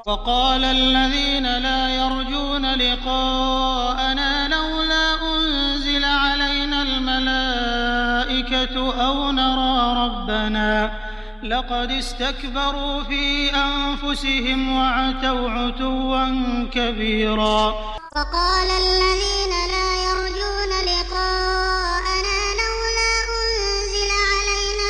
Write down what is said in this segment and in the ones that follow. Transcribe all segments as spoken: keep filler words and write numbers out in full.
وقال الذين لا يرجون لقاءنا لولا أنزل علينا الملائكة أو نرى ربنا لقد استكبروا في أنفسهم وعتوا عتوا كبيرا. وقال الذين لا يرجون لقاءنا لولا أنزل علينا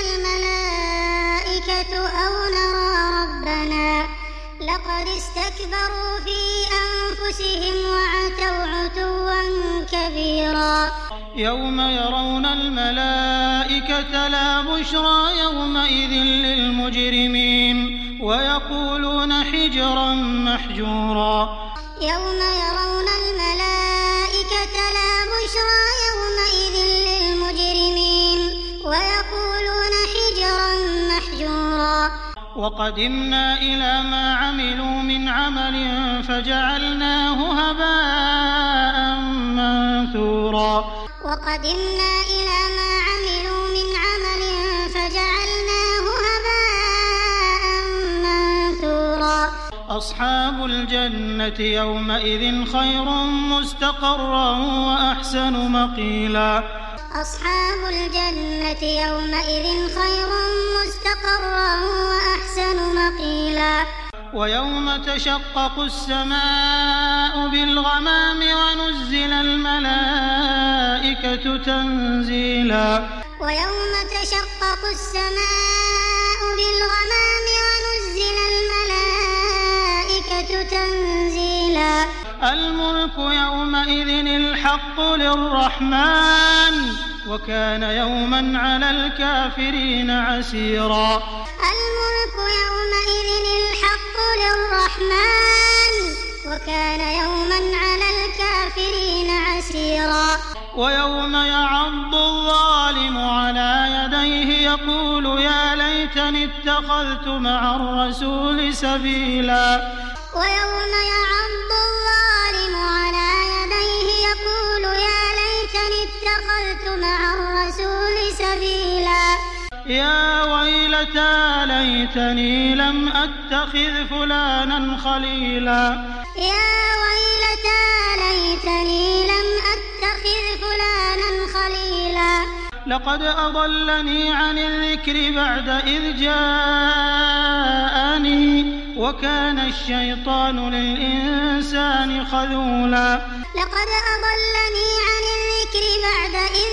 الملائكة أو نرى ربنا لقد استكبروا في أنفسهم وعتوا عتوا كبيرا. يوم يرون الملائكة لا بشرى يومئذ للمجرمين ويقولون حجرا محجورا. يوم يرون الملائكة لا بشرى يومئذ للمجرمين ويقولون حجرا محجورا. وقدمنا إلى ما عملوا من عمل فجعلناه هباء منثورا. وقدمنا إلى ما عملوا من عمل فجعلناه هباء منثورا. أصحاب الجنة يومئذ خير مستقرا وأحسن مقيلا. أصحاب الجنة يومئذ خير مستقرا وأحسن مقيلا. ويوم تشقق السماء بالغمام ونزل الملائكة تنزيلا. ويوم تشقق السماء بالغمام ونزل الملائكة تنزيلا. الملك يومئذ الحق للرحمن وكان يوما على الكافرين عسيرا. الملك يومئذ الحق للرحمن وكان يوما على الكافرين عسيرا. ويوم يعض الظالم على يديه يقول يا ليتني اتخذت مع الرسول سبيلا. ويوم يعض الظالم على يديه يقول يا ليتني اتخذت مع الرسول سبيلا. يا ويلتى ليتني لم أتخذ فلانا خليلا. يا ويلتى ليتني لم أتخذ فلانا خليلا. لقد أضلني عن الذكر بعد إذ جاءني وكان الشيطان للإنسان خذولا. لقد أضلني عن الذكر بعد إذ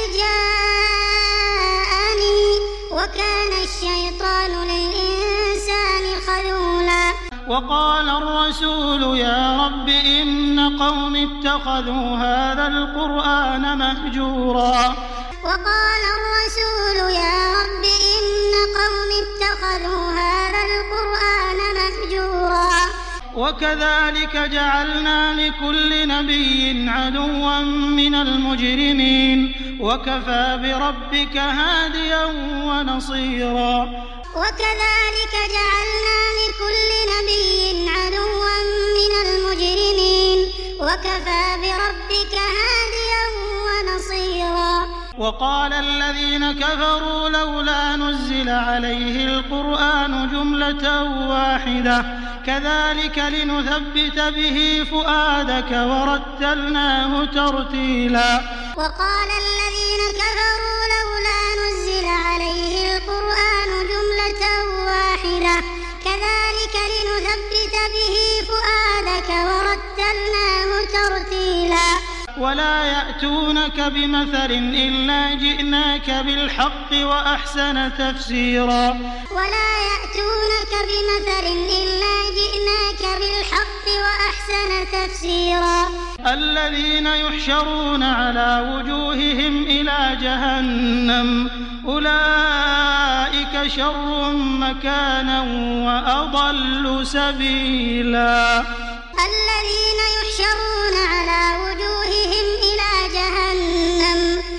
جاءني وكان الشيطان للإنسان خذولا. وقال الرسول يا رب إن قوم اتخذوا هذا القرآن مهجورا. وقال الرسول يا رب إن قوم اتخذوا هذا القرآن مهجورا. وكذلك جعلنا لكل نبي عدوا من المجرمين وكفى بربك هاديا ونصيرا. وكذلك جعلنا لكل نبي عدوا من المجرمين وكفى بربك هاديا ونصيرا. وقال الذين كفروا لولا نزل عليه القرآن جملة واحدة كذلك لنثبت به فؤادك ورتلناه ترتيلا. وقال الذين كفروا لولا نزل عليه القرآن جملة واحدة كذلك لنثبت به فؤادك ورتلناه ترتيلا. ولا يأتونك بمثل إلا جئناك بالحق وأحسن تفسيرا. ولا يأتونك بمثل إلا جئناك بالحق وأحسن تفسيرا. الذين يحشرون على وجوههم إلى جهنم أولئك شر مكانا وأضل سبيلا. الذين يحشرون على وجوههم إلى جهنم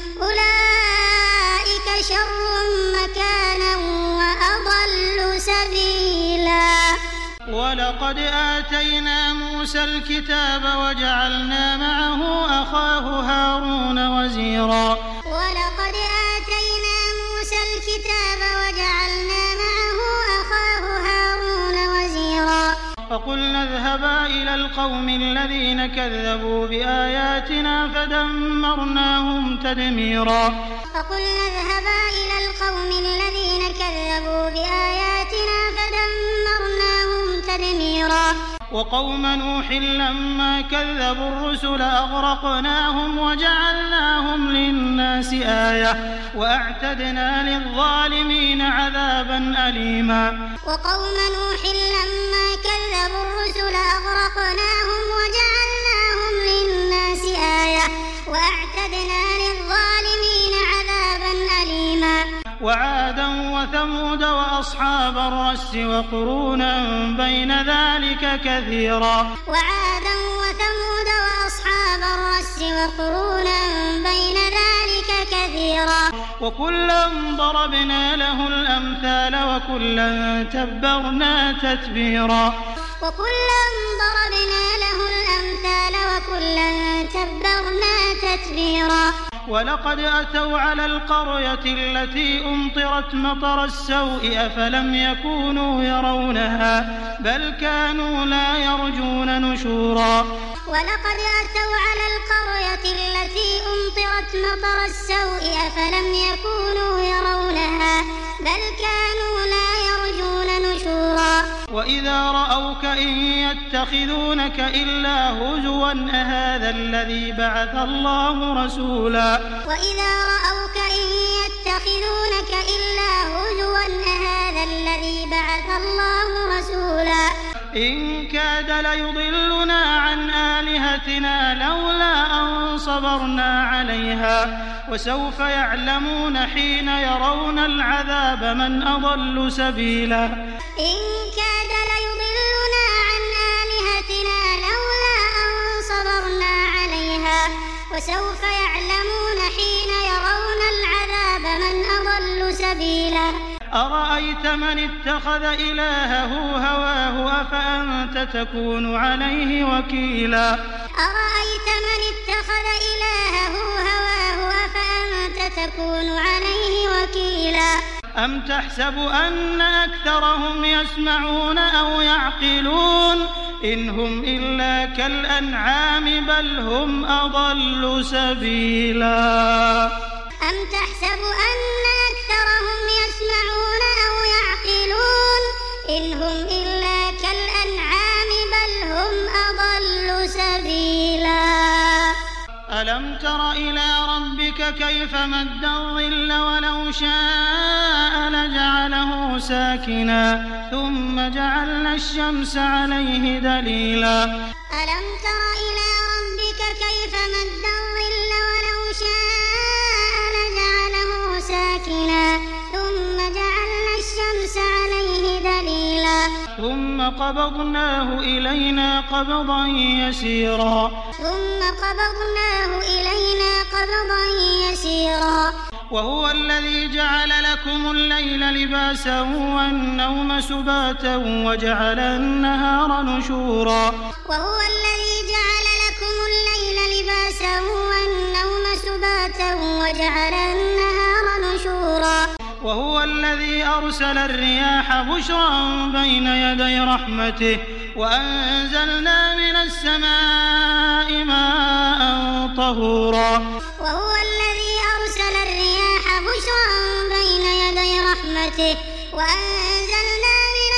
أولئك شر مكانا وأضل سبيلا. ولقد آتينا موسى الكتاب وجعلنا معه أخاه هارون وزيرا. ولقد آتينا موسى الكتاب وجعلنا معه أخاه هارون وزيرا. فقلنا اذهبا إلى القوم الذين كذبوا بآياتنا فدمرناهم تدميرا فقلنا اذهبا إلى القوم الذين كذبوا بآياتنا فدمرناهم تدميرا وقوم نوح لما كذبوا الرسل أغرقناهم وجعلناهم للناس آية وأعتدنا للظالمين عذابا أليما وقوم نوح لما كذبوا الرسل أغرقناهم وجعلناهم للناس آية وأعتدنا للظالمين عذابا أليما وعادا وثمود وأصحاب الرس وقرونا بين ذلك كثيرا وعادا وثمود وأصحاب الرس وقرونا بين ذلك كثيرا وكلا ضربنا له الأمثال وكلا تبرنا تتبيرا وكلا ضربنا له الأمثال وكلا تبرنا تتبيرا ولقد أتوا على القرية التي أمطرت مطر السوء أفلم يكونوا يرونها بل كانوا لا يرجون نشورا ولقد أتوا على القرية التي أمطرت مطر السوء أفلم يكونوا يرونها بل كانوا لا يرجون نشورا وإذا رأوك إن يتخذونك إلا هزوا أهذا الذي بعث الله رسولا وإذا رأوك إن يتخذونك إلا هزوا أهذا الذي بعث الله رسولا إن كاد ليضلنا عن آلهتنا لولا أن صبرنا عليها وسوف يعلمون حين يرون العذاب من أضل سبيلا إن كاد ليضلنا عن آلهتنا لولا أن صبرنا عليها وسوف يعلمون حين يرون العذاب من أضل سبيلا أرأيت من اتخذ إلهه هواه أفأنت تكون عليه وكيلا أرأيت من اتخذ إلهه هواه أفأنت تكون عليه وكيلا أم تحسب أن أكثرهم يسمعون أو يعقلون إن هم إلا كالأنعام بل هم أضل سبيلا أم تحسب أن أكثرهم يسمعون أو يعقلون إن هم إلا كالأنعام بل هم أضل سبيلا ألم تر إلى ربك كيف مد الظل ولو شاء لجعله ساكنا ثم جعلنا الشمس عليه دليلا ألم تر إلى ربك كيف مد الظل ولو شاء لجعله ساكنا ثم جعلنا الشمس عليه دليلا ثم قبضناه إلينا قبضا يسيرا ثم قبضناه إلينا قبضا يسيرا وهو الذي جعل لكم الليل لباسا والنوم سباتا وجعل النهار نشورا وهو الذي جعل لكم الليل لباسا والنوم سباتا وجعل النهار نشورا وهو الذي أرسل الرياح بشرا بين يدي رحمته وأنزلنا من السماء ماء طهورا وهو الذي أرسل الرياح بشرا بين يدي رحمته وأنزلنا من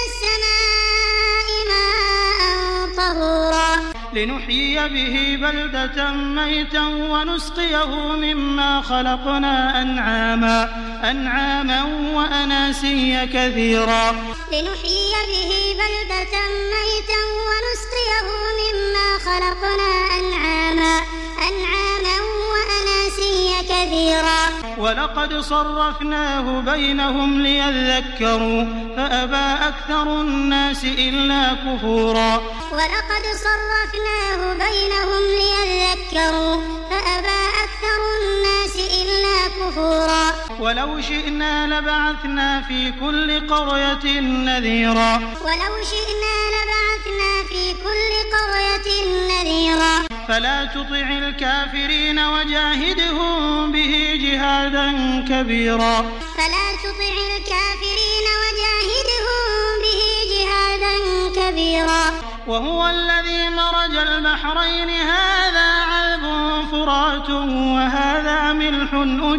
السماء ماء طهورا لنحيي به بلدة ميتا ونسقيه مما خلقنا أنعاما أنعاما وأناسيا كثيرا لنحيي به بلدة ميتا ونسقيه مما خلقنا أنعاما أنعاما وأناسيا كثيرا ولقد صرفناه بينهم ليذكروا فأبى أكثر الناس إلا كفورا ولقد صرفناه بينهم ليذكروا فأبى أكثر الناس إلا كفورا ولو شئنا لبعثنا في كل قرية نذيرا ولو شئنا لبعثنا في كل قرية نذيرا فلا تطع الكافرين وجاهدهم به جهادا كبيرا فلا تطع الكافرين وجاهدهم به جهادا كبيرا وهو الذي مرج البحرين هذا عذب فرات وهذا ملح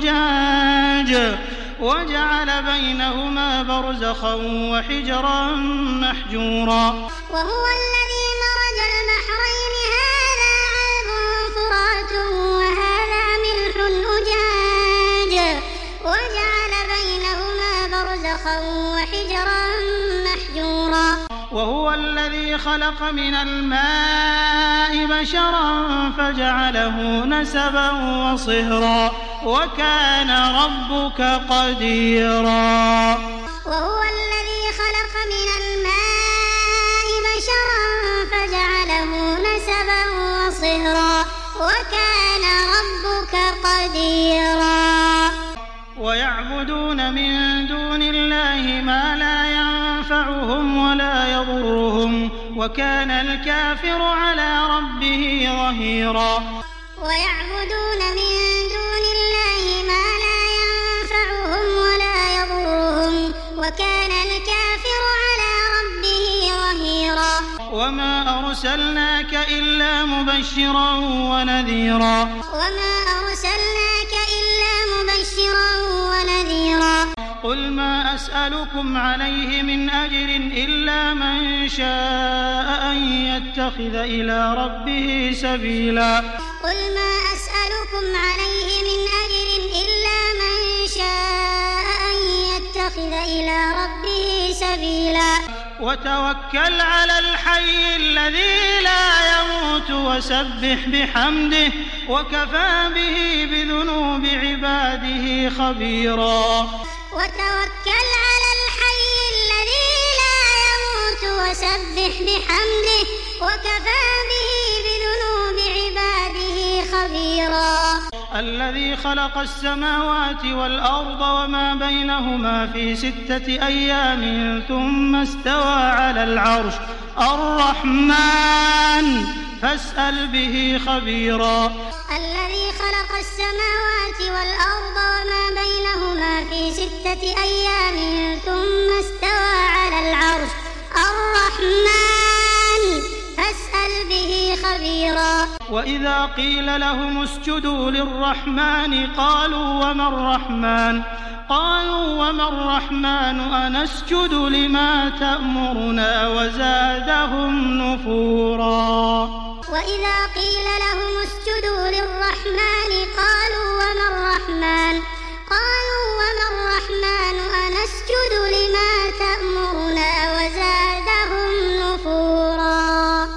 أجاج وجعل بينهما برزخا وحجرا محجورا وهو الذي مرج البحرين هذا عذب فرات وهذا ملح أجاج وجعل بينهما برزخا وحجرا محجورا وهو الذي خلق من الماء بشرا فجعله نسبا وصهرا وكان ربك قديرا وهو الذي خلق من الماء بشرا فجعله نسبا وصهرا وكان ربك قديرا ويعبدون من دون الله ما لا ينفعهم ولا يضرهم وكان الكافر على ربه ظهيرا ويعبدون من دون الله ما لا ينفعهم ولا يضرهم وكان الكافر على ربه ظهيرا وما أرسلناك إلا مبشرا ونذيرا وما أرسلناك إلا مبشرا ونذيرا قل ما أسألكم عليه من أجر إلا من شاء أن يتخذ إلى ربه سبيلا قل ما أسألكم عليه من أجر إلا من شاء أن يتخذ إلى ربه سبيلا وتوكل على الحي الذي لا يموت وسبح بحمده وكفى به بذنوب عباده خبيرا وتوكل على الحي الذي لا يموت وسبح بحمده وكفى به بذنوب عباده خبيرا الذي خلق السماوات والأرض وما بينهما في ستة أيام ثم استوى على العرش الرحمن فاسأل به خبيرا الذي خلق السماوات والأرض وما بينهما في ستة أيام ثم استوى على العرش الرحمن فاسأل به خبيرا وإذا قيل لهم اسجدوا للرحمن قالوا وما الرحمن قالوا وما الرحمن أنسجد لما تأمرنا وزادهم نفورا وإذا قيل لهم اسجدوا للرحمن قالوا وما الرحمن قالوا وما الرحمن أنسجد لما تأمرنا وزادهم نفورا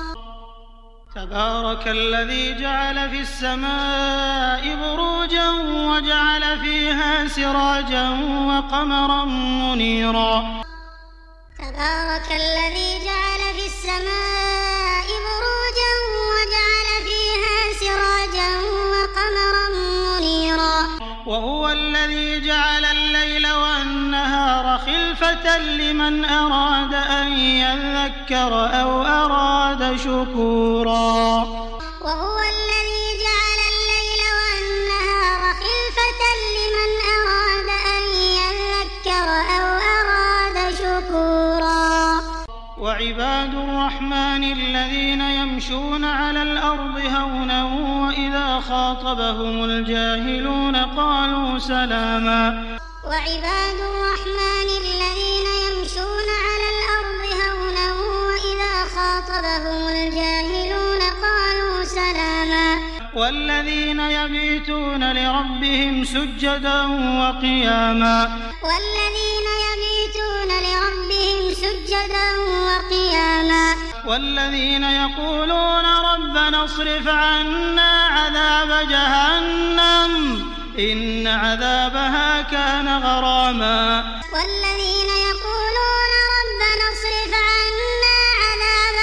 تبارك الذي جعل في السماء بروجا وجعل فيها سراجا وقمرا منيرا تبارك الذي جعل في السماء بروجا وجعل فيها سراجا وقمرا منيرا وهو الذي جعل الليل والنهار خلفة لمن أراد أن يذكر أو أراد شكورا وهو الذي جعل الليل والنهار خلفة لمن أراد أن يذكر أو أراد شكورا وعباد الرحمن الذين يمشون على الأرض هونا وإذا خاطبهم الجاهلون قالوا سلاما وعباد الرحمن الذين يمشون على الأرض هونا وإذا خاطبهم الجاهلون قالوا سلاما والذين يبيتون لربهم سجدا وقياما والذين يبيتون لربهم سجدا وقياما والذين يقولون ربنا اصرف عنا عذاب جهنم إن عذابها كان غراما والذين يقولون ربنا اصرف عنا عذاب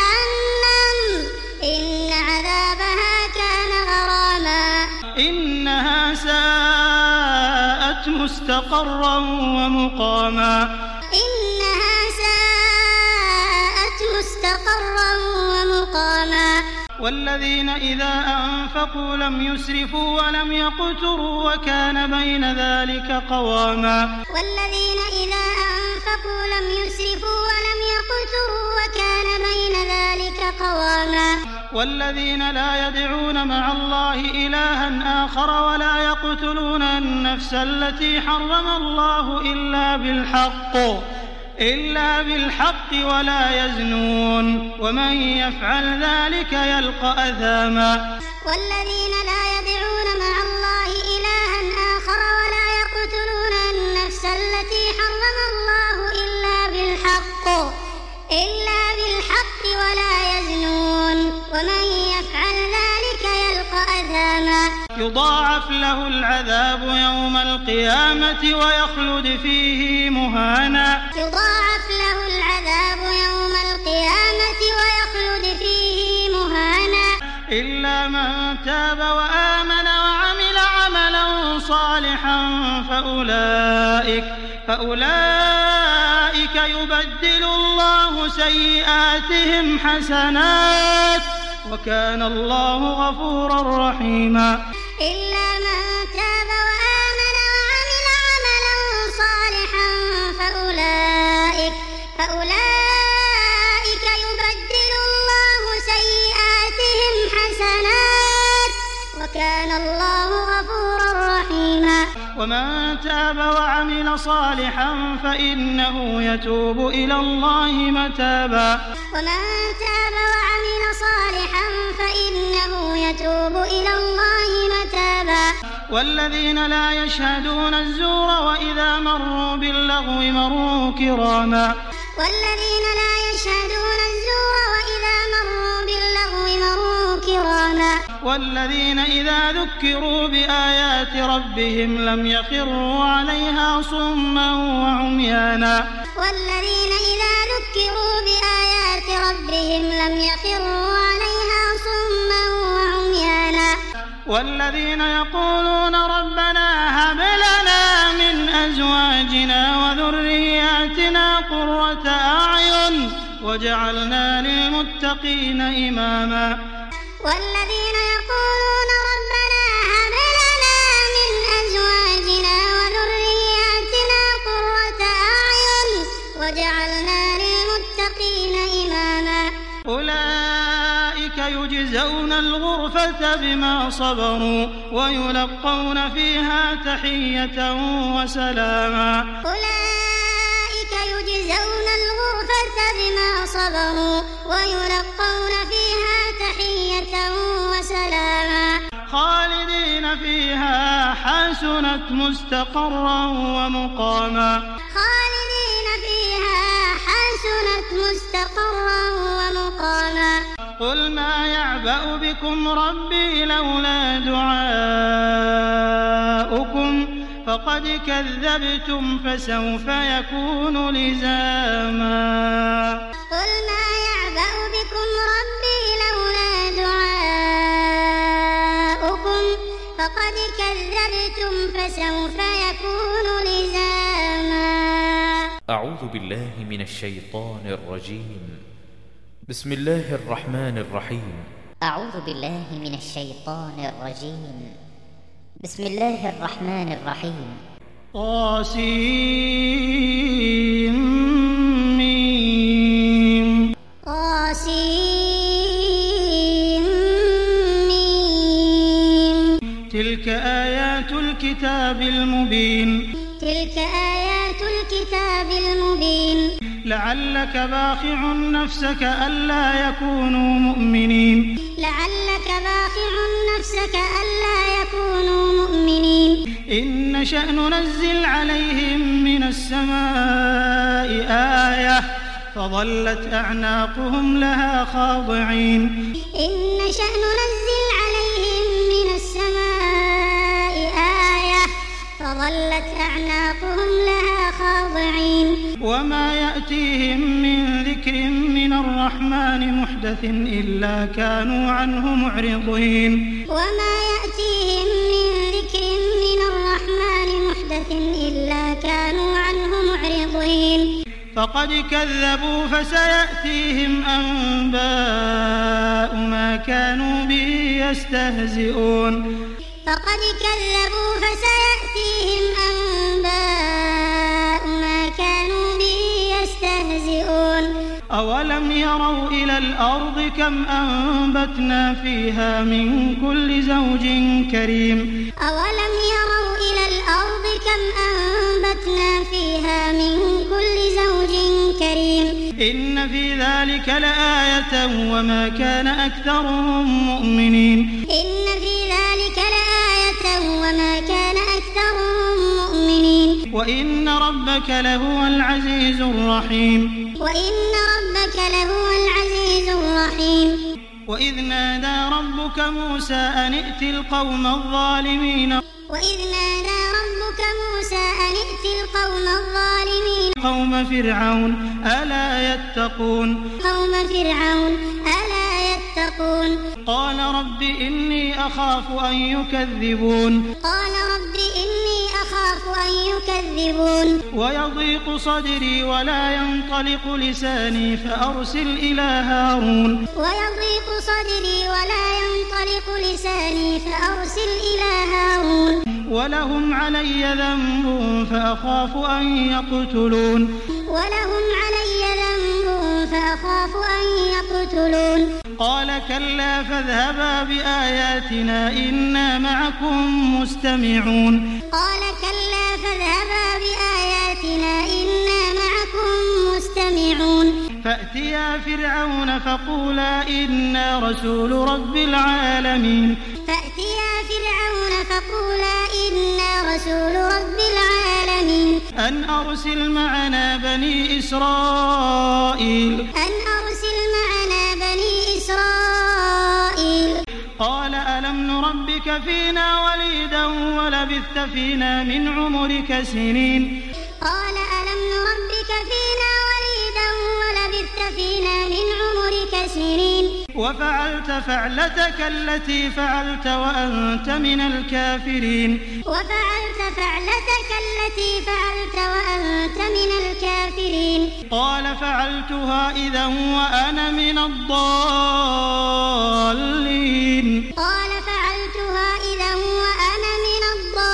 جهنم إن عذابها كان غراما إنها ساءت مستقرا ومقاما إنها ساءت مستقرا ومقاما والذين إذا أنفقوا لم يسرفوا ولم يقتروا وكان بين ذلك قواما والذين إذا أنفقوا لم يسرفوا ولم يقتروا وكان بين ذلك قواما والذين لا يدعون مع الله إلها آخر ولا يقتلون النفس التي حرم الله إلا بالحق إلا بالحق ولا يزنون ومن يفعل ذلك يلقى أثاما والذين لا يدعون مع الله إلها آخر ولا يقتلون النفس التي حرم الله إلا بالحق إلا بالحق ولا يزنون ومن يفعل ذلك يلقى أثاما يضاعف له العذاب يوم القيامة ويخلد فيه مهانا يضاعف له العذاب يوم القيامة ويخلد فيه مهانا إلا من تاب وآمن وعمل عملا صالحا فأولئك فأولئك يبدل الله سيئاتهم حسنات وكان الله غفورا رحيما إلا من تاب وآمن وعمل عملا صالحا فأولئك فأولئك يبدل الله سيئاتهم حسنات وكان الله غفورا رحيما ومن تاب وعمل صالحا فإنه يتوب إلى الله متابا ومن تاب وعمل صالحا فإنه يتوب إلى الله متابا والذين لا يشهدون الزور وإذا مروا باللغو مروا كراما والذين لا يشهدون الزور وإذا مروا باللغو مروا كراما والذين إذا ذكروا بآيات ربهم لم يخروا عليها صما وعميانا والذين إذا ذكروا بآيات ربهم لم يخروا عليها صما وعميانا والذين يقولون ربنا هب لنا من أزواجنا وذرياتنا قرة أعين واجعلنا للمتقين إماما والذين يقولون ربنا هب لنا من أزواجنا وذرياتنا قرة أعين واجعلنا للمتقين إماما أولئك يجزون الغرفة بما صبروا ويلقون فيها تحية وسلاما أولئك يجزون الغرفة بما صبروا ويلقون فيها تحية وسلاما خالدين فيها حسنت مستقرا ومقاما خالدين فيها حسنت مستقرا ومقاما قل ما يعبأ بكم ربي لولا دعاؤكم فقد كذبتم فسوف يكون لزاما قل ما يعبأ بكم ربي لولا دعاؤكم فقد كذبتم فسوف يكون لزاما أعوذ بالله من الشيطان الرجيم بسم الله الرحمن الرحيم أعوذ بالله من الشيطان الرجيم بسم الله الرحمن الرحيم طاسيم ميم طاسيم ميم تلك آيات الكتاب المبين تلك آيات الكتاب المبين لعلك باخع نفسك ألا يكونوا مؤمنين لعلك باخع نفسك ألا يكونوا مؤمنين إن نشأ ننزل عليهم من السماء آية فظلت أعناقهم لها خاضعين إن نشأ ننزل عليهم من السماء آية فظلت أعناقهم لها خاضعين وما يأتيهم من ذكر من الرحمن محدث إلا كانوا عنه معرضين وما يأتيهم من ذكر من الرحمن محدث إلا كانوا عنه معرضين فقد كذبوا فسيأتيهم أنباء ما كانوا به يستهزئون فقد كذبوا فسيأتيهم أنباء ما كانوا به يستهزئون أولم يروا إلى الأرض كم أنبتنا فيها من كل زوج كريم أولم يروا إلى الأرض كم أنبتنا فيها من كل زوج كريم إن في ذلك لآية وما كان أكثرهم مؤمنين إن في ذلك لآية وما كان أكثرهم مؤمنين وإن ربك لهو العزيز الرحيم وإن ربك لهو العزيز الرحيم وإذ نادى ربك موسى أن ائت القوم الظالمين وإذ نادى ربك موسى أن ائت القوم الظالمين قوم فرعون ألا يتقون قوم فرعون ألا يتقون قال رب إني أخاف أن يكذبون قال رب إني أخاف أن يكذبون ويضيق صدري ولا ينطلق لساني فأرسل إلى هارون ويضيق صدري ولا ينطلق لساني فأرسل إلى هارون ولهم علي ذنب فأخاف أن يقتلون ولهم علي ذنب فأخاف أن يقتلون قال كلا فاذهبا بآياتنا إنا معكم مستمعون قال كلا فاذهبا بآياتنا إنا معكم مستمعون فأتيا فرعون فقولا إنا رسول رب العالمين فأتيا فرعون فقولا إنا رسول رب العالمين أن أرسل معنا بني إسرائيل أن أرسل معنا بني إسرائيل قال ألم نربك فينا وليدا ولبثت فينا من عمرك سنين قال ألم نربك فينا وليدا ولبثت فينا من عمرك سنين وفعلت فعلتك التي فعلت وأنت من الكافرين وفعلت فعلتك التي فعلت وأنت من الكافرين قال فعلتها إذا وأنا من الضالين قال فعلتها إذا وأنا من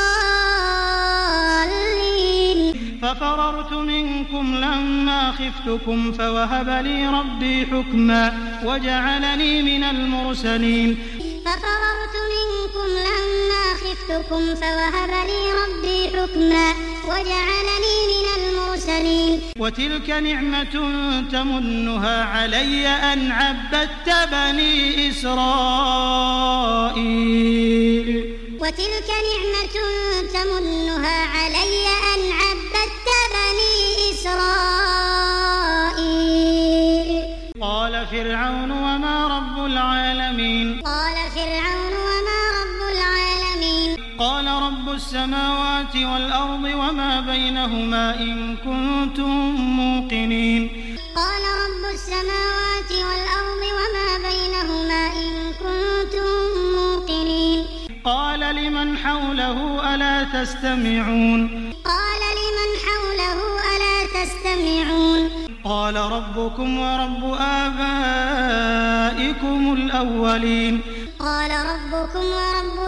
الضالين ففررت منكم لما خفتكم فوهب لي ربي حكما وجعلني من المرسلين ففررت منكم لما خفتكم فوهب لي ربي حكما وجعلني من المرسلين وتلك نعمة تمنها علي أن عبدت بني إسرائيل وتلك نعمة تمنها علي أن عبدت بني إسرائيل قال فرعون وما رب العالمين قال فرعون وما رب العالمين قال رب السماوات والأرض وما بينهما إن كنتم موقنين قال رب السماوات والأرض وما بينهما إن كنتم موقنين قال لمن حوله ألا تستمعون قال لمن حوله ألا تستمعون قال ربكم ورب آبائكم الأولين قال ربكم ورب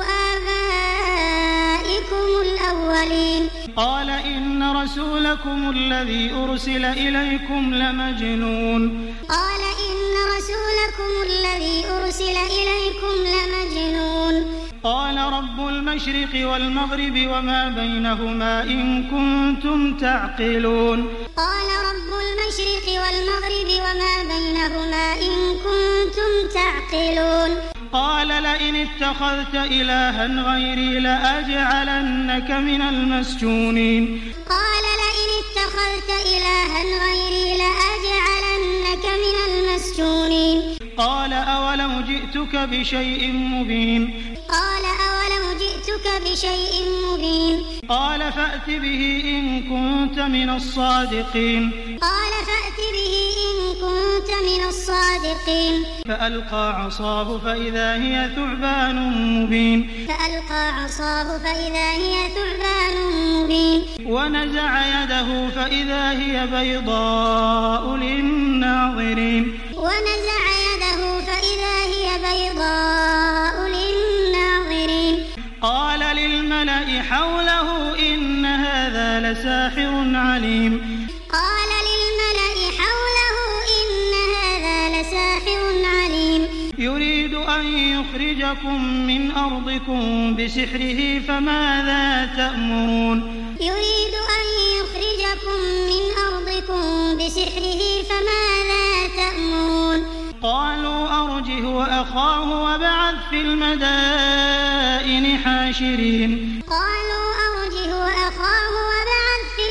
آبائكم الأولين قال إن رسولكم الذي أرسل إليكم لمجنون قال إن رسولكم الذي أرسل إليكم لمجنون قال رب المشرق والمغرب وما بينهما إن كنتم تعقلون قال رب المشرق والمغرب وما بينهما إن كنتم تعقلون قال لئن اتخذت إلها غيري لأجعلنك من المسجونين قال لئن اتخذت إلها غيري لأجعلنك من المسجونين قال أولو جئتك بشيء مبين قال أولو جئتك بشيء مبين قال فأت به إن كنت من الصادقين قال فأت به إن كنت من الصادقين فألقى عصاه فإذا هي ثعبان مبين فألقى عصاه فإذا هي ثعبان مبين ونزع يده فإذا هي بيضاء للناظرين ونزع يده فإذا هي بيضاء للناظرين قال للملأ حوله إن هذا لساحر عليم قال للملأ حوله إن يريد أن يخرجكم من أرضكم بسحره فماذا تأمرون يريد أن يخرجكم من أرضكم بسحره فماذا تأمرون قالوا أرجه وأخاه وابعث في المدائن حاشرين قالوا أرجه وأخاه وابعث في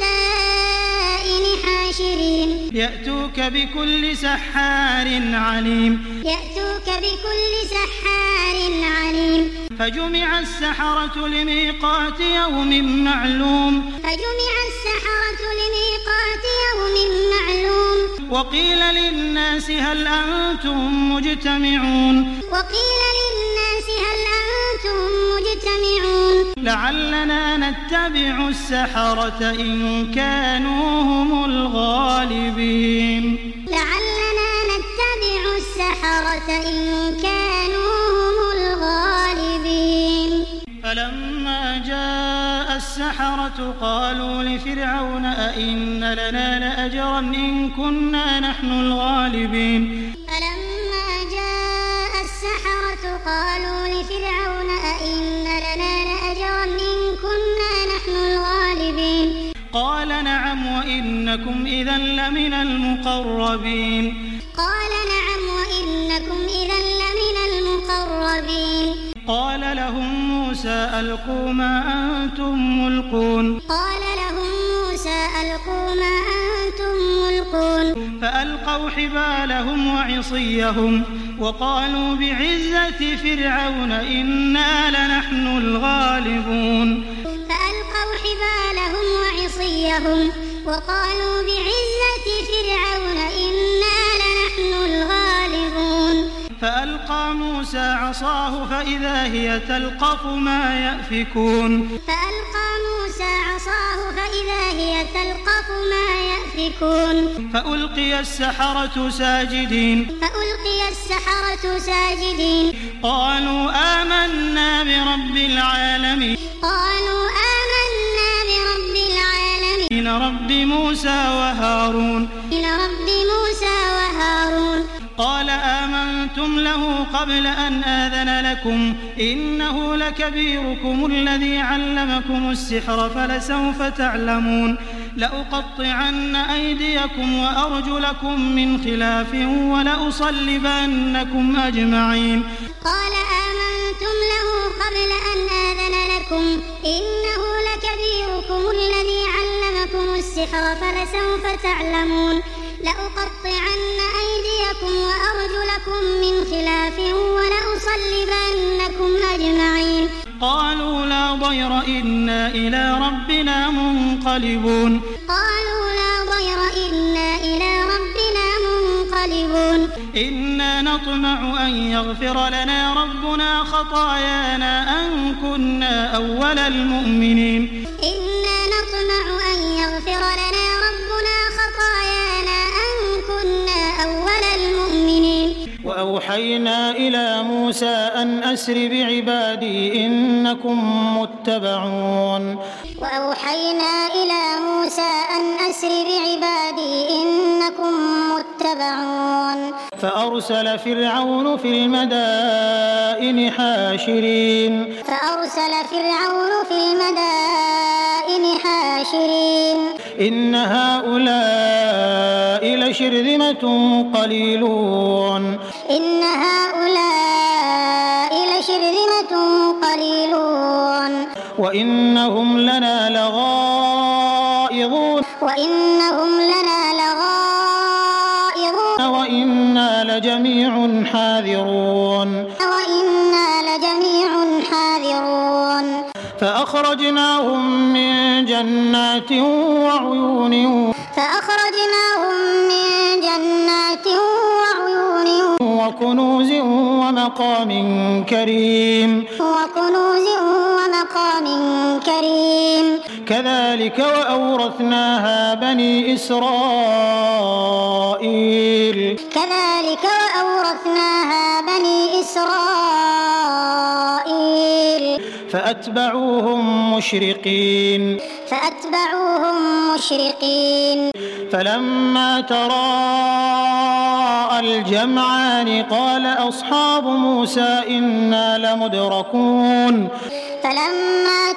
المدائن حاشرين يأتوك بكل سحار عليم يأتوك بكل سحار عليم فجمع السحرة لميقات يوم معلوم فجمع السحرة لميقات يوم معلوم وقيل للناس هل أنتم مجتمعون وقيل للناس هل أنتم مجتمعون لعلنا نتبع السحرة إن كانوا هم الغالبين لعلنا نتبع السحرة إن كانوا هم الغالبين فلما جاء السحرة قالوا لفرعون أئن لنا لأجرا إن كنا نحن الغالبين فلما جاء السحرة قالوا لفرعون أئن لنا لأجرا إن كنا نحن الغالبين قال نعم وإنكم إذا لمن المقربين قال نعم وإنكم إذا لمن المقربين قال لهم موسى ألقوا ما أنتم ملقون قال لهم موسى ألقوا ما أنتم ملقون فألقوا حبالهم وعصيهم وقالوا بعزة فرعون إنا لنحن الغالبون فألقوا حبالهم وعصيهم وقالوا بعزة فرعون إنا لنحن الغالبون فألقى موسى عصاه فإذا هي تلقف ما يأفكون فألقى موسى عصاه فإذا هي تلقف ما يأفكون فألقي السحرة ساجدين فألقي السحرة ساجدين قالوا آمنا برب العالمين قالوا آمنا برب العالمين رب موسى وهارون رب موسى وهارون قال آمنتم له قبل أن آذن لكم إنه لكبيركم الذي علمكم السحر فلسوف تعلمون لأقطعن أيديكم وأرجلكم من خلاف ولأصلبنكم أجمعين قال آمنتم له قبل أن آذن لكم إنه لكبيركم الذي علمكم السحر فلسوف تعلمون لأقطعن أيديكم وأرجلكم من خلاف ولأصلبنكم أجمعين قالوا لا ضير إنا إلى ربنا منقلبون قالوا لا ضير إنا إلى ربنا منقلبون إنا نطمع أن يغفر لنا ربنا خطايانا أن كنا أول المؤمنين إنا نطمع أن يغفر لنا ربنا خطايانا أن كنا أول المؤمنين وأوحينا إلى موسى أن أسر بعبادي إنكم متبعون وأوحينا إلى موسى أن أسر بعبادي إنكم متبعون فأرسل فرعون في المدائن حاشرين فأرسل فرعون في المدائن حاشرين إن هؤلاء لشرذمة قليلون إن هؤلاء لشرذمة قليلون وإنهم لنا لغائظون وإنهم لنا لغائظون وإنا لجميع حاذرون وإنا لجميع حاذرون فأخرجناهم من جنات وعيون فأخرجناهم من جنات وعيون وكنوز ومقام كريم وكنوز ومقام كريم كذلك وأورثناها بني إسرائيل كذلك وأورثناها بني إسرائيل فأتبعوهم مشرقين فأتبعوهم مشرقين فلما تراءى الجمعان قال أصحاب موسى إنا لمدركون فلما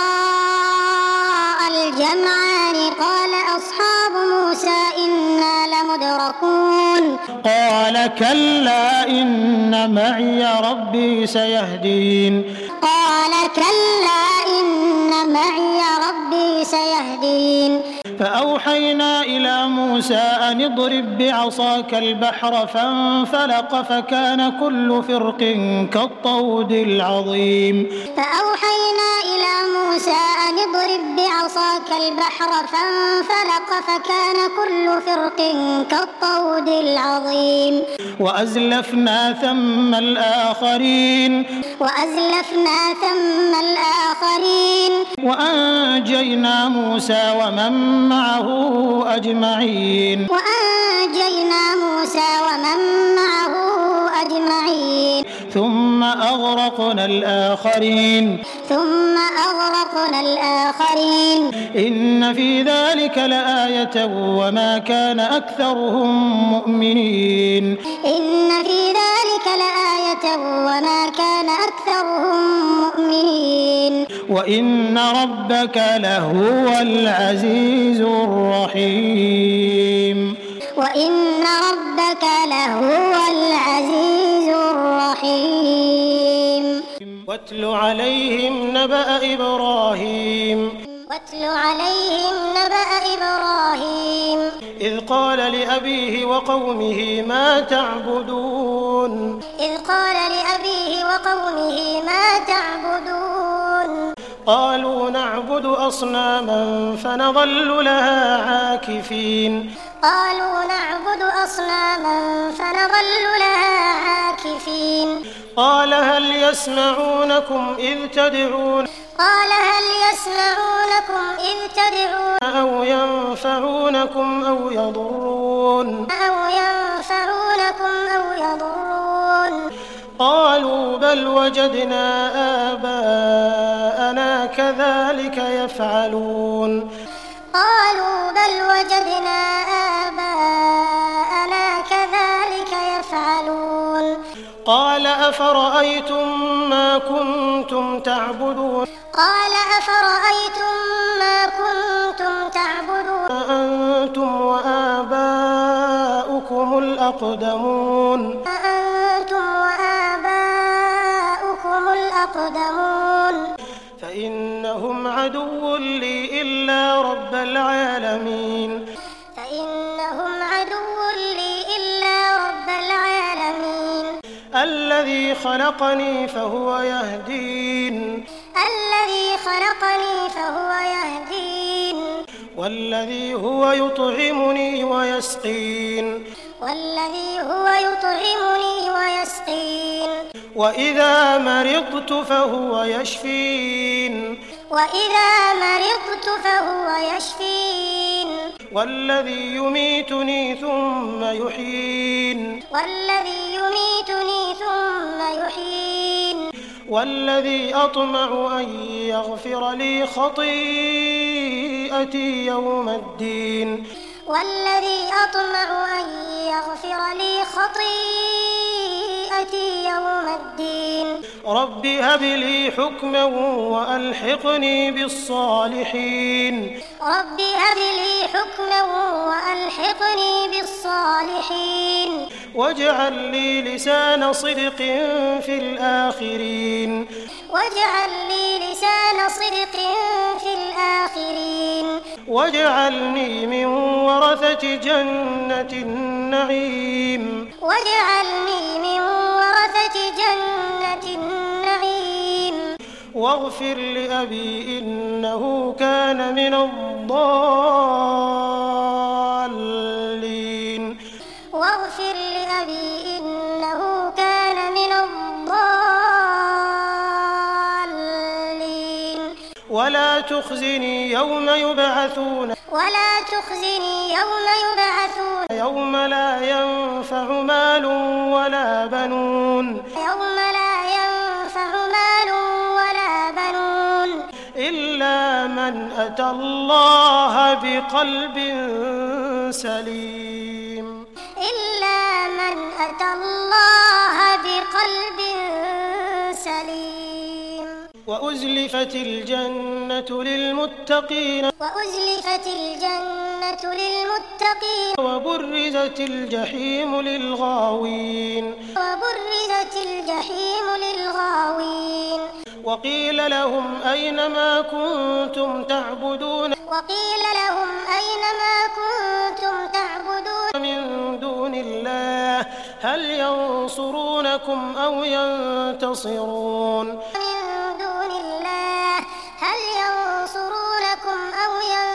تراءى الجمعان قال أصحاب موسى إنا لمدركون قال كلا إن معي ربي سيهدين قال كلا إن معي ربي سيهدين فأوحينا إلى موسى أن اضرب بعصاك البحر فانفلق فكان كل فرق كالطود العظيم فأوحينا إلى موسى أن اضرب بعصاك البحر فانفلق فكان كل فرق كالطود العظيم وأزلفنا ثم الآخرين وأزلفنا ثم الآخرين وأنجينا موسى ومن معه أجمعين وأنجينا موسى ومن معه أجمعين ثم أغرقنا الآخرين ثم أغرقنا الآخرين إن في ذلك لآية وما كان أكثرهم مؤمنين إن في ذلك لآية وما كان أكثرهم مؤمنين وإن ربك لهو العزيز الرحيم وإن ربك لهو العزيز الرحيم واتل عليهم نبأ إبراهيم واتل عليهم نبأ إبراهيم إذ قال لأبيه وقومه ما تعبدون إذ قال لأبيه وقومه ما تعبدون قالوا نعبد أصناما فنظل لها عاكفين قالوا نعبد أصناما فنظل لها عاكفين قال هل يسمعونكم إذ تدعون قال هل يسمعونكم إذ تدعون أو ينفعونكم أو يضرون أو ينفعونكم أو يضرون قالوا بل وجدنا آباءنا كذلك يفعلون قالوا بل وجدنا آباءنا كذلك يفعلون قال أفرأيتم ما كنتم تعبدون قال أفرأيتم ما كنتم تعبدون أنتم وآباؤكم الأقدمون أأنتم وآباؤكم الأقدمون فإنهم عدو لي إلا رب العالمين فإنهم عدو لي إلا رب العالمين الذي خلقني فهو يهدين الذي خلقني فهو يهدين والذي هو يطعمني ويسقين والذي هو يطعمني ويسقين وإذا مرضت فهو يشفين وإذا مرضت فهو يشفين والذي يميتني ثم يحيين والذي يميتني ثم يحيين والذي أطمع أن يغفر لي خطيئتي يوم الدين والذي أطمع أن يغفر لي خطيئتي يوم الدين رب هب لي حكما وألحقني بالصالحين رب هب لي حكما وألحقني بالصالحين واجعل لي لسان صدق في الآخرين واجعل لي لسان صدق في الآخرين واجعلني من ورثة جنة النعيم واجعلني من ورثة جنة النعيم واغفر لأبي إنه كان من الضالين واغفر لأبي إنه كان من الضالين ولا تخزني يوم يبعثون ولا تخزني يوم يبعثون يوم لا ينفع مال ولا بنون يوم لا ينفع مال ولا بنون إلا من أتى الله بقلب سليم إلا من أتى الله بقلب سليم وأزلفت الجنة للمتقين وأزلفت الجنة للمتقين وبرزت الجحيم للغاوين وبرزت الجحيم للغاوين وقيل لهم أين ما كنتم تعبدون وقيل لهم أين ما كنتم تعبدون من دون الله هل ينصرونكم أو ينتصرون من دون الله هل ينصرونكم أو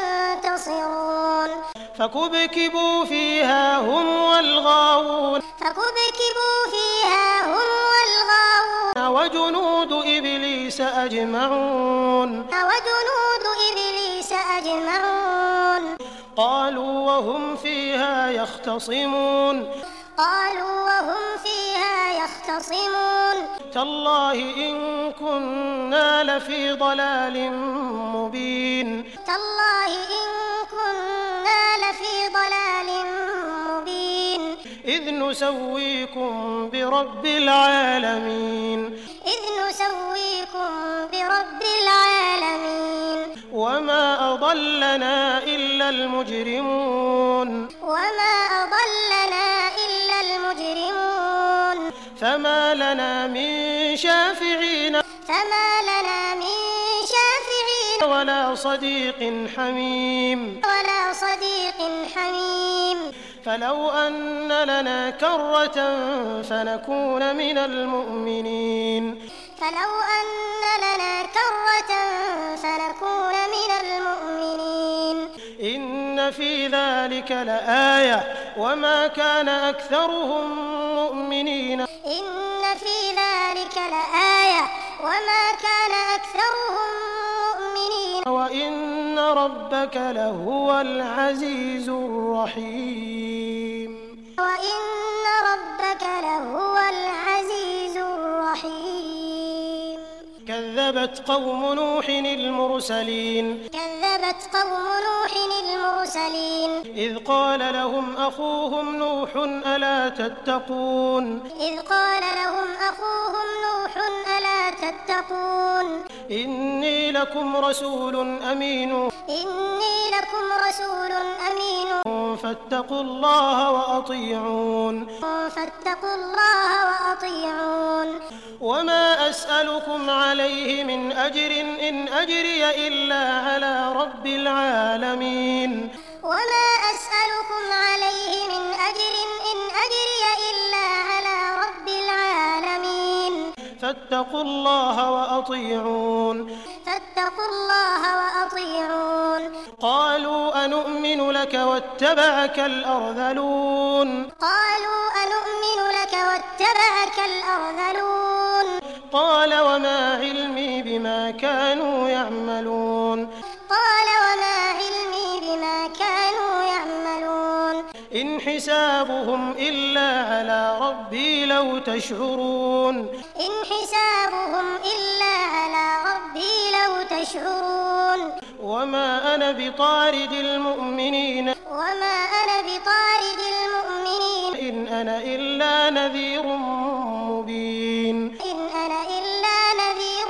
ينتصرون فكبكبوا فيها هم والغاوون فكبكبوا فيها هم والغاوون وجنود إبليس أجمعون وجنود إبليس أجمعون قالوا وهم فيها يختصمون قالوا وهم فيها يختصمون تالله إن كنا لفي ضلال مبين تالله إن كنا لفي ضلال مبين إذ نسويكم برب العالمين إذ نسويكم برب العالمين وما أضلنا إلا المجرمون وما أضلنا إلا المجرمون فما لنا من شافعين فما لنا من شافعين ولا صديق حميم ولا صديق حميم فلو أن لنا كرة فنكون من المؤمنين فلو أن لنا كرة فنكون من المؤمنين إن في ذلك لآية وما كان أكثرهم مؤمنين إن في ذلك لآية وما كان أكثرهم مؤمنين وإن ربك لهو العزيز الرحيم وإن ربك لهو العزيز الرحيم كذبت قوم نوح المرسلين كذبت قوم نوح المرسلين إذ قال لهم أخوهم نوح ألا تتقون إذ قال لهم أخوهم نوح ألا تتقون إني لكم رسول أمين إني لكم رسول أمين فاتقوا الله وأطيعون فاتقوا الله وأطيعون وما أسألكم عليه من أجر إن أجري إلا على رب العالمين وما أسألكم عليه من أجر إن أجري إلا على رب العالمين فاتقوا الله وأطيعون فاتقوا الله وأطيعون قالوا أنؤمن لك واتبعك الأرذلون قالوا أنؤمن لك واتبعك الأرذلون قال وما علمي بما كانوا يعملون قال وما علمي بما كانوا يعملون إن حسابهم إلا على ربي لو تشعرون إن حسابهم إلا على ربي لو تشعرون وما أنا بطارد المؤمنين وما أنا بطارد المؤمنين إن أنا إلا نذير مبين إن أنا إلا نذير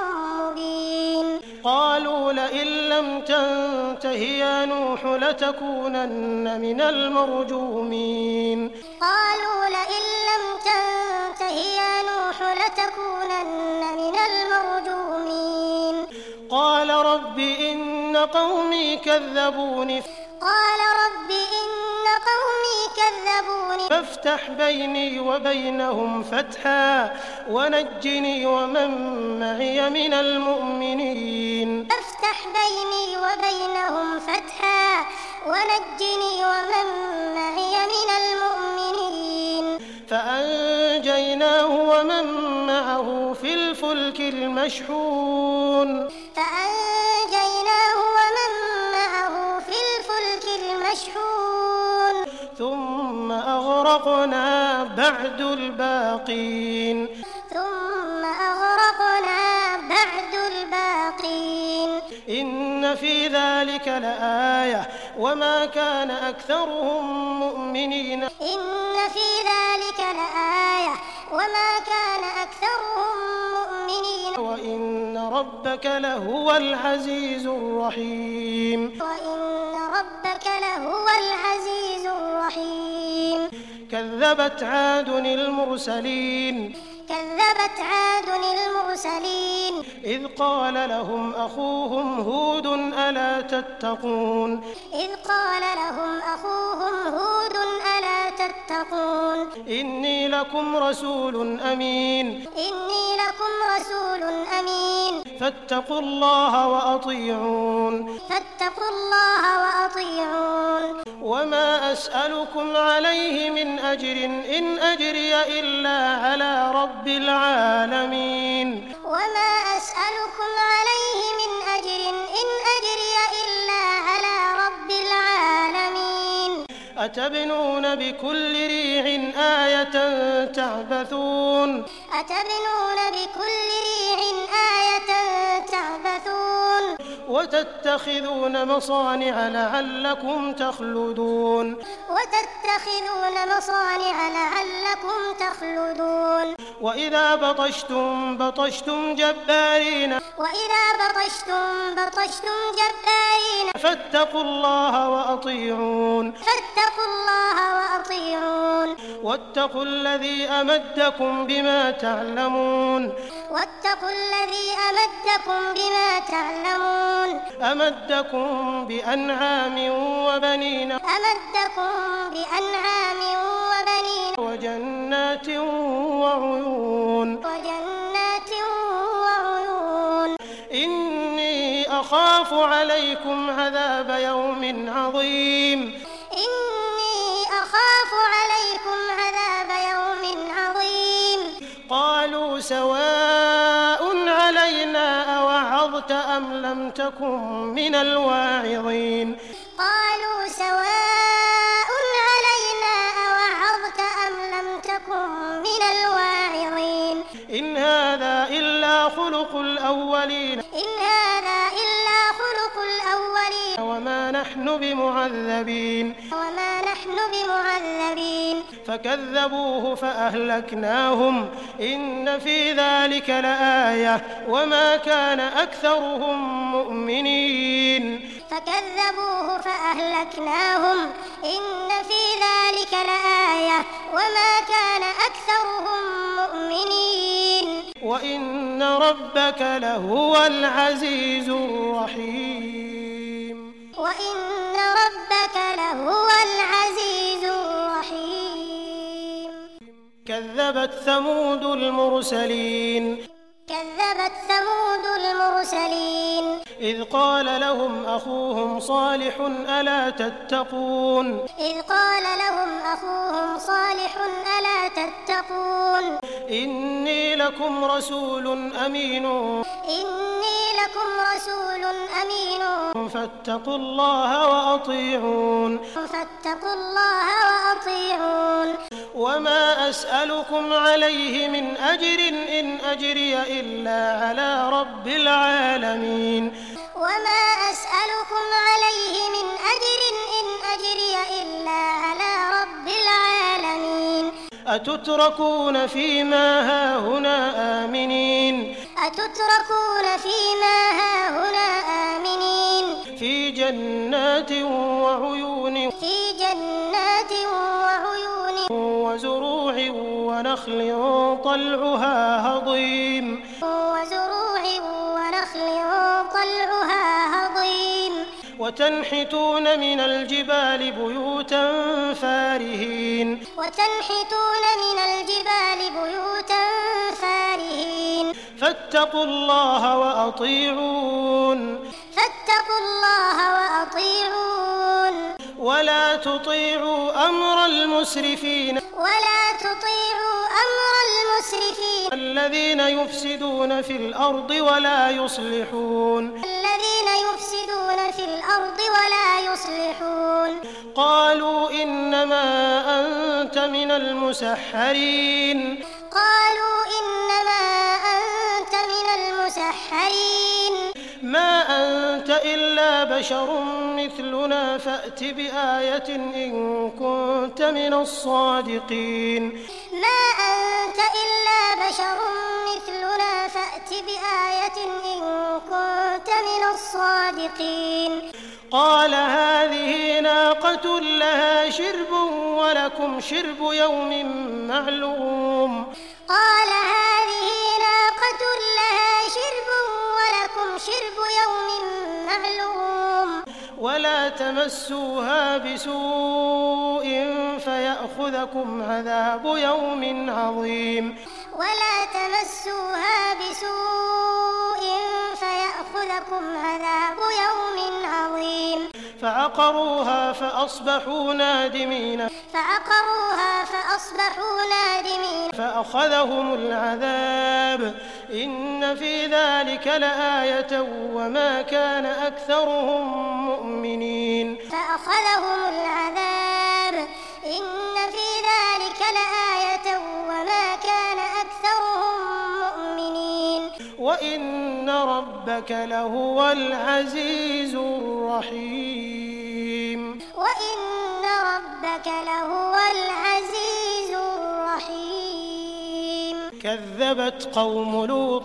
مبين قالوا لئن لم تنته يا نوح لتكونن من المرجومين قالوا لئن لم تنته يا نوح لتكونن من المرجومين قال رب إن قومي كذبوني قال رب إن قومي كذبوني فافتح بيني وبينهم فتحا ونجني ومن معي من المؤمنين فافتح بيني وبينهم فتحا ونجني ومن معي من المؤمنين فأنجيناه ومن معه في الفلك المشحون فأنجيناه ومن معه في الفلك المشحون ثم أغرقنا بعد الباقين ثم أغرقنا بعد الباقين إن إن في ذلك لآية وما كان أكثرهم مؤمنين إن في ذلك لآية وما كان أكثرهم مؤمنين وإن ربك لهو العزيز الرحيم وإن ربك لهو العزيز الرحيم كذبت عاد المرسلين كذبت عاد المرسلين إذ قال لهم أخوهم هود ألا تتقون إذ قال لهم أخوهم هود ألا تتقون إني لكم رسول أمين إني لكم رسول أمين فاتقوا الله وأطيعون فاتقوا الله وأطيعون وما أسألكم عليه من أجر إن أجري إلا على رب العالمين وما أسألكم عليه من أجر إن أجري إلا على رب العالمين أتبنون بكل ريع آية تعبثون أتبنون بكل ريع آية تعبثون وتتخذون مصانع لعلكم تخلدون وتتخذون مصانع لعلكم تخلدون وإذا بطشتم بطشتم جبارين وإذا بطشتم بطشتم جبارين فاتقوا الله وأطيعون فاتقوا الله وأطيعون واتقوا الذي أمدكم بما تعلمون واتقوا الذي أمدكم بما تعلمون أمدكم بأنعام وبنين أمدكم بأنعام وبنين وجنات وعيون وجنات وعيون إني أخاف عليكم عذاب يوم عظيم إني أخاف عليكم عذاب يوم عظيم قالوا سواء علينا أوعظت أم لم تكن من الواعظين قالوا سواء علينا أوعظت أم لم تكن من الواعظين إن هذا إلا خلق الأولين إن هذا إلا خلق الأولين وما نحن بمعذبين وما نحن بمعذبين فكذبوه فأهلكناهم إن في ذلك لآية وما كان أكثرهم مؤمنين فكذبوه فأهلكناهم إن في ذلك لآية وما كان أكثرهم مؤمنين وإن ربك لهو العزيز الرحيم وإن ربك لهو العزيز الرحيم كذبت ثمود المرسلين كذبت ثمود المرسلين إذ قال لهم أخوهم صالح ألا تتقون إذ قال لهم أخوهم صالح ألا تتقون إني لكم رسول أمين إني لكم رسول أمين فاتقوا الله وأطيعون فاتقوا الله وأطيعون وما أسألكم عليه من أجر إن أجري إلا على رب العالمين وما أسألكم عليه من أجر إن أجري إلا على رب العالمين أتتركون فيما هاهنا آمنين أتتركون فيما هاهنا آمنين في جنات وعيون في جنات وعيون وزروع ونخل طلعها هضيم وزروع ونخل طلعها هضيم وتنحتون من الجبال بيوتا فارهين وتنحتون من الجبال بيوتا فارهين فاتقوا الله وأطيعون فاتقوا الله وأطيعون ولا تطيعوا أمر المسرفين ولا تطيعوا أمر المسرفين الذين يفسدون في الأرض ولا يصلحون الذين يفسدون في الأرض ولا يصلحون قالوا إنما أنت من المسحرين قالوا إنما أنت من المسحرين ما أنت إلا بشر مثلنا فأت بآية إن كنت من الصادقين ما أنت إلا بشر مثلنا فأت بآية إن كنت من الصادقين قال هذه ناقة لها شرب ولكم شرب يوم معلوم قال هذه ناقة لها شرب ولكم شرب يوم معلوم ولا تمسوها بسوء فيأخذكم عذاب يوم عظيم ولا تمسوها بسوء فيأخذكم عذاب يوم عظيم فعقروها فأصبحوا نادمين فعقروها فأصبحوا نادمين فأخذهم العذاب إن في ذلك لآية وما كان أكثرهم مؤمنين فأخذهم العذاب إن في ذلك لآية وما كان أكثرهم مؤمنين وإن ربك لهو العزيز الرحيم وإن ربك لهو العزيز الرحيم كذبت قوم لوط